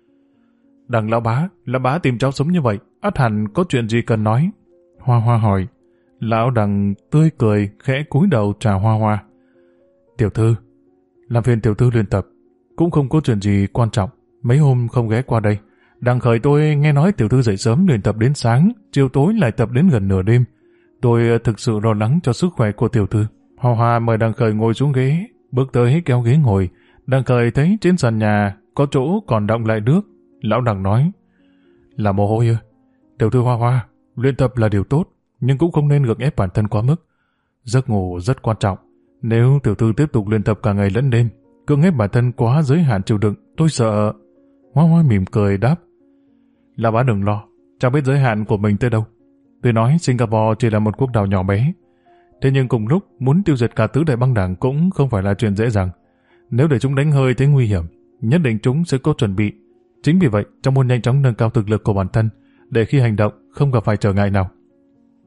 Đặng lão bá tìm cháu sống như vậy, ắt hẳn có chuyện gì cần nói. Hoa Hoa hỏi. Lão Đặng tươi cười, khẽ cúi đầu chào Hoa Hoa. Tiểu thư, làm phiền tiểu thư luyện tập, cũng không có chuyện gì quan trọng. Mấy hôm không ghé qua đây. Đặng Khởi tôi nghe nói tiểu thư dậy sớm luyện tập đến sáng, chiều tối lại tập đến gần nửa đêm. Tôi thực sự lo lắng cho sức khỏe của tiểu thư. Hoa Hoa mời Đặng Khởi ngồi xuống ghế, bước tới kéo ghế ngồi. Đặng Khởi thấy trên sàn nhà có chỗ còn đọng lại nước. Lão Đặng nói, là mồ hôi ư? Tiểu thư Hoa Hoa, luyện tập là điều tốt, nhưng cũng không nên gượng ép bản thân quá mức. Giấc ngủ rất quan trọng. Nếu tiểu thư tiếp tục luyện tập cả ngày lẫn đêm, cưỡng ép bản thân quá giới hạn chịu đựng, tôi sợ. Hoa Hoa mỉm cười đáp. Lão bá đừng lo, cháu biết giới hạn của mình tới đâu. Tôi nói Singapore chỉ là một quốc đảo nhỏ bé. Thế nhưng cùng lúc muốn tiêu diệt cả tứ đại băng đảng cũng không phải là chuyện dễ dàng. Nếu để chúng đánh hơi thấy nguy hiểm, nhất định chúng sẽ có chuẩn bị. Chính vì vậy, cháu muốn nhanh chóng nâng cao thực lực của bản thân, để khi hành động không gặp phải trở ngại nào.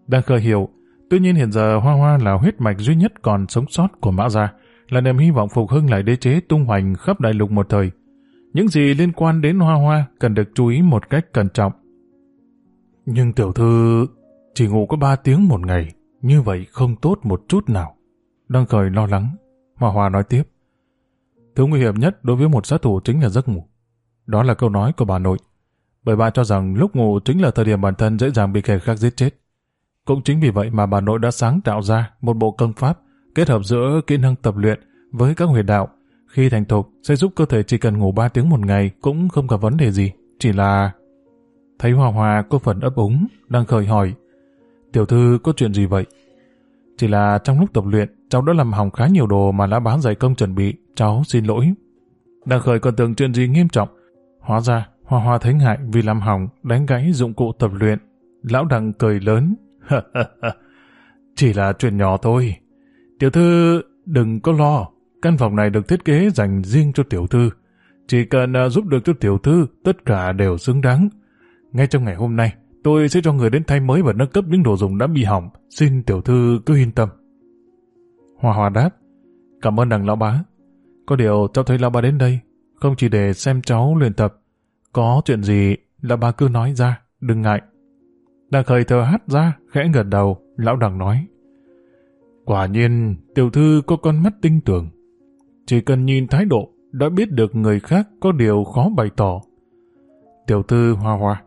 Đang khởi hiểu, tuy nhiên hiện giờ Hoa Hoa là huyết mạch duy nhất còn sống sót của Mã Gia, là niềm hy vọng phục hưng lại đế chế tung hoành khắp đại lục một thời. Những gì liên quan đến Hoa Hoa cần được chú ý một cách cẩn trọng. Nhưng tiểu thư chỉ ngủ có 3 tiếng một ngày, như vậy không tốt một chút nào. Đang khởi lo lắng, Hoa Hoa nói tiếp. Thứ nguy hiểm nhất đối với một sát thủ chính là giấc ngủ. Đó là câu nói của bà nội. Bởi bà cho rằng lúc ngủ chính là thời điểm bản thân dễ dàng bị kẻ khác giết chết. Cũng chính vì vậy mà bà nội đã sáng tạo ra một bộ công pháp kết hợp giữa kỹ năng tập luyện với các huyền đạo. Khi thành thục sẽ giúp cơ thể chỉ cần ngủ 3 tiếng một ngày cũng không có vấn đề gì. Chỉ là... Thấy Hoa Hoa có phần ấp úng, đang khởi hỏi. Tiểu thư có chuyện gì vậy? Chỉ là trong lúc tập luyện, cháu đã làm hỏng khá nhiều đồ mà Lã Bá dày công chuẩn bị. Cháu xin lỗi. Đang khởi còn tưởng chuyện gì nghiêm trọng. Hóa ra, Hoa Hoa thấy ngại vì làm hỏng, đánh gãy dụng cụ tập luyện. Lão Đằng cười lớn. Chỉ là chuyện nhỏ thôi. Tiểu thư đừng có lo. Căn phòng này được thiết kế dành riêng cho tiểu thư. Chỉ cần giúp được cho tiểu thư, tất cả đều xứng đáng. Ngay trong ngày hôm nay, tôi sẽ cho người đến thay mới và nâng cấp những đồ dùng đã bị hỏng. Xin tiểu thư cứ yên tâm. Hoa Hoa đáp. Cảm ơn Đằng lão bá. Có điều cháu thấy lão bá đến đây, không chỉ để xem cháu luyện tập. Có chuyện gì, lão bá cứ nói ra, đừng ngại. Đằng khởi thở hắt ra, khẽ gật đầu, lão Đằng nói. Quả nhiên, tiểu thư có con mắt tinh tường. Chỉ cần nhìn thái độ, đã biết được người khác có điều khó bày tỏ. Tiểu thư Hoa Hoa.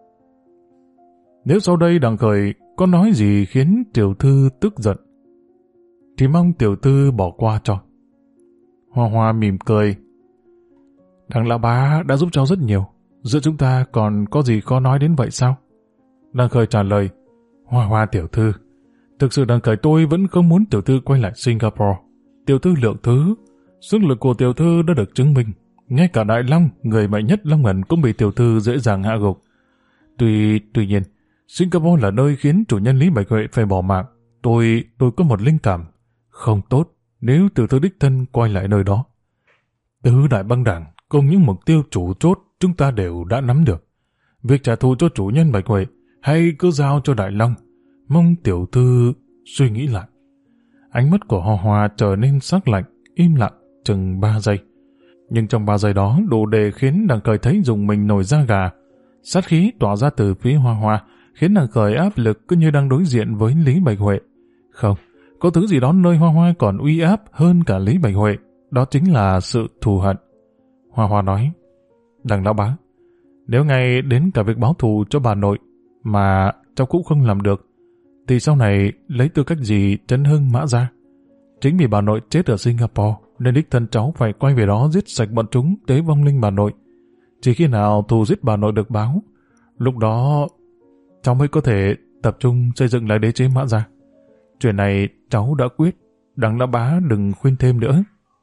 Nếu sau đây Đằng khởi có nói gì khiến tiểu thư tức giận, thì mong tiểu thư bỏ qua cho. Hoa Hoa mỉm cười. Đằng lão bá đã giúp cháu rất nhiều. Giữa chúng ta còn có gì khó nói đến vậy sao? Đằng khởi trả lời. Hoa Hoa tiểu thư, thực sự Đằng khởi tôi vẫn không muốn tiểu thư quay lại Singapore. Tiểu thư lượng thứ, sức lực của tiểu thư đã được chứng minh. Ngay cả Đại Long, người mạnh nhất Long Ẩn cũng bị tiểu thư dễ dàng hạ gục. Tuy nhiên, Singapore là nơi khiến chủ nhân Lý Bạch Huệ phải bỏ mạng. Tôi có một linh cảm. Không tốt nếu tiểu thư đích thân quay lại nơi đó. Tứ đại băng đảng cùng những mục tiêu chủ chốt chúng ta đều đã nắm được. Việc trả thù cho chủ nhân Bạch Huệ hay cứ giao cho Đại Long, mong tiểu thư suy nghĩ lại. Ánh mắt của Hoa Hoa trở nên sắc lạnh, im lặng chừng 3 giây. Nhưng trong 3 giây đó đủ để khiến Đằng khởi thấy dùng mình nổi da gà. Sát khí tỏa ra từ phía Hoa Hoa khiến Đằng khởi áp lực cứ như đang đối diện với Lý Bạch Huệ. Không, có thứ gì đó nơi Hoa Hoa còn uy áp hơn cả Lý Bạch Huệ. Đó chính là sự thù hận. Hoa Hoa nói. Đằng lão bá, nếu ngay đến cả việc báo thù cho bà nội mà cháu cũng không làm được, thì sau này lấy tư cách gì trấn hưng Mã Gia? Chính vì bà nội chết ở Singapore nên đích thân cháu phải quay về đó giết sạch bọn chúng tế vong linh bà nội. Chỉ khi nào thù giết bà nội được báo, lúc đó cháu mới có thể tập trung xây dựng lại đế chế Mã Gia. Chuyện này cháu đã quyết, Đằng lão bá đừng khuyên thêm nữa.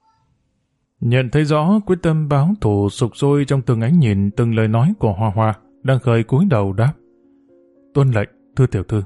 Nhận thấy rõ quyết tâm báo thù sục sôi trong từng ánh nhìn, từng lời nói của Hoa Hoa, Đằng khởi cúi đầu đáp. Tuân lệnh, thưa tiểu thư.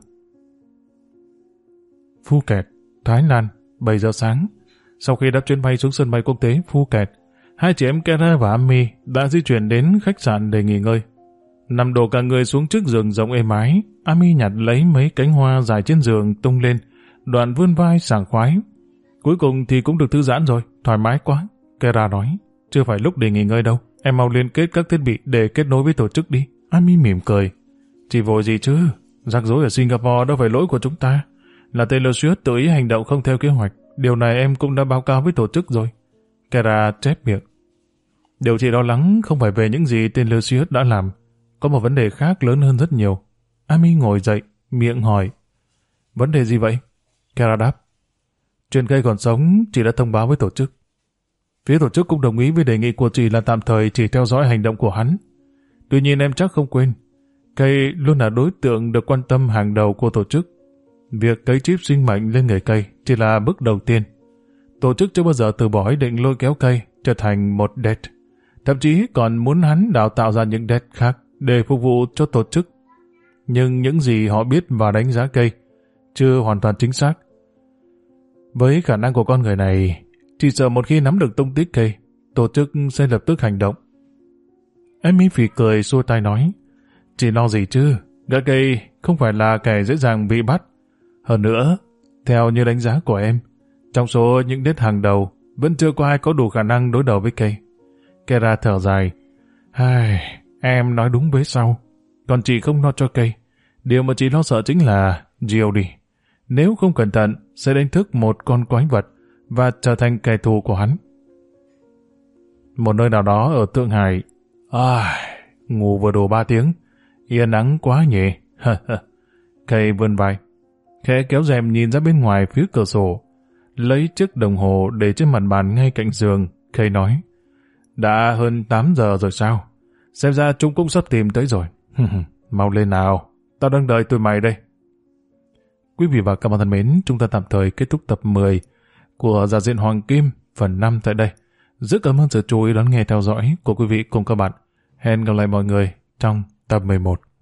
Phuket, Thái Lan, 7 giờ sáng. Sau khi đáp chuyến bay xuống sân bay quốc tế Phuket, hai chị em Kera và Ami đã di chuyển đến khách sạn để nghỉ ngơi. Nằm đổ cả người xuống trước giường rộng êm ái, Ami nhặt lấy mấy cánh hoa dài trên giường tung lên, đoạn vươn vai sảng khoái. Cuối cùng thì cũng được thư giãn rồi, thoải mái quá. Kera nói, chưa phải lúc để nghỉ ngơi đâu, em mau liên kết các thiết bị để kết nối với tổ chức đi. Ami mỉm cười. Chỉ vội gì chứ, rắc rối ở Singapore đâu phải lỗi của chúng ta. Là Taylor Swift tự ý hành động không theo kế hoạch. Điều này em cũng đã báo cáo với tổ chức rồi. Kera chép miệng. Điều chị lo lắng không phải về những gì Taylor Swift đã làm. Có một vấn đề khác lớn hơn rất nhiều. Ami ngồi dậy, miệng hỏi. Vấn đề gì vậy? Kera đáp. Chuyện cây còn sống, chị đã thông báo với tổ chức. Phía tổ chức cũng đồng ý với đề nghị của chị là tạm thời chỉ theo dõi hành động của hắn. Tuy nhiên em chắc không quên, cây luôn là đối tượng được quan tâm hàng đầu của tổ chức. Việc cấy chip sinh mệnh lên người cây chỉ là bước đầu tiên. Tổ chức chưa bao giờ từ bỏ ý định lôi kéo cây trở thành một dead. Thậm chí còn muốn hắn đào tạo ra những dead khác để phục vụ cho tổ chức. Nhưng những gì họ biết và đánh giá cây chưa hoàn toàn chính xác. Với khả năng của con người này, chỉ sợ một khi nắm được tung tích cây, tổ chức sẽ lập tức hành động. Amy phì cười xua tay nói, chị lo gì chứ, gã cây không phải là kẻ dễ dàng bị bắt. Hơn nữa, theo như đánh giá của em, trong số những đết hàng đầu, vẫn chưa có ai có đủ khả năng đối đầu với Kay. Kera thở dài. Em nói đúng với sau. Còn chị không lo cho Kay. Điều mà chị lo sợ chính là Giody. Nếu không cẩn thận, sẽ đánh thức một con quái vật và trở thành kẻ thù của hắn. Một nơi nào đó ở Thượng Hải. Ngủ vừa đủ 3 tiếng. Yên ắng quá nhỉ. Kay vươn vai, khẽ kéo rèm nhìn ra bên ngoài phía cửa sổ. Lấy chiếc đồng hồ để trên mặt bàn ngay cạnh giường, Kay nói. Đã hơn 8 giờ rồi sao? Xem ra chúng cũng sắp tìm tới rồi. Mau lên nào, tao đang đợi tụi mày đây. Quý vị và các bạn thân mến, chúng ta tạm thời kết thúc tập 10 của Dạ Diện Hoàng Kim phần 5 tại đây. Rất cảm ơn sự chú ý đón nghe theo dõi của quý vị cùng các bạn. Hẹn gặp lại mọi người trong tập 11.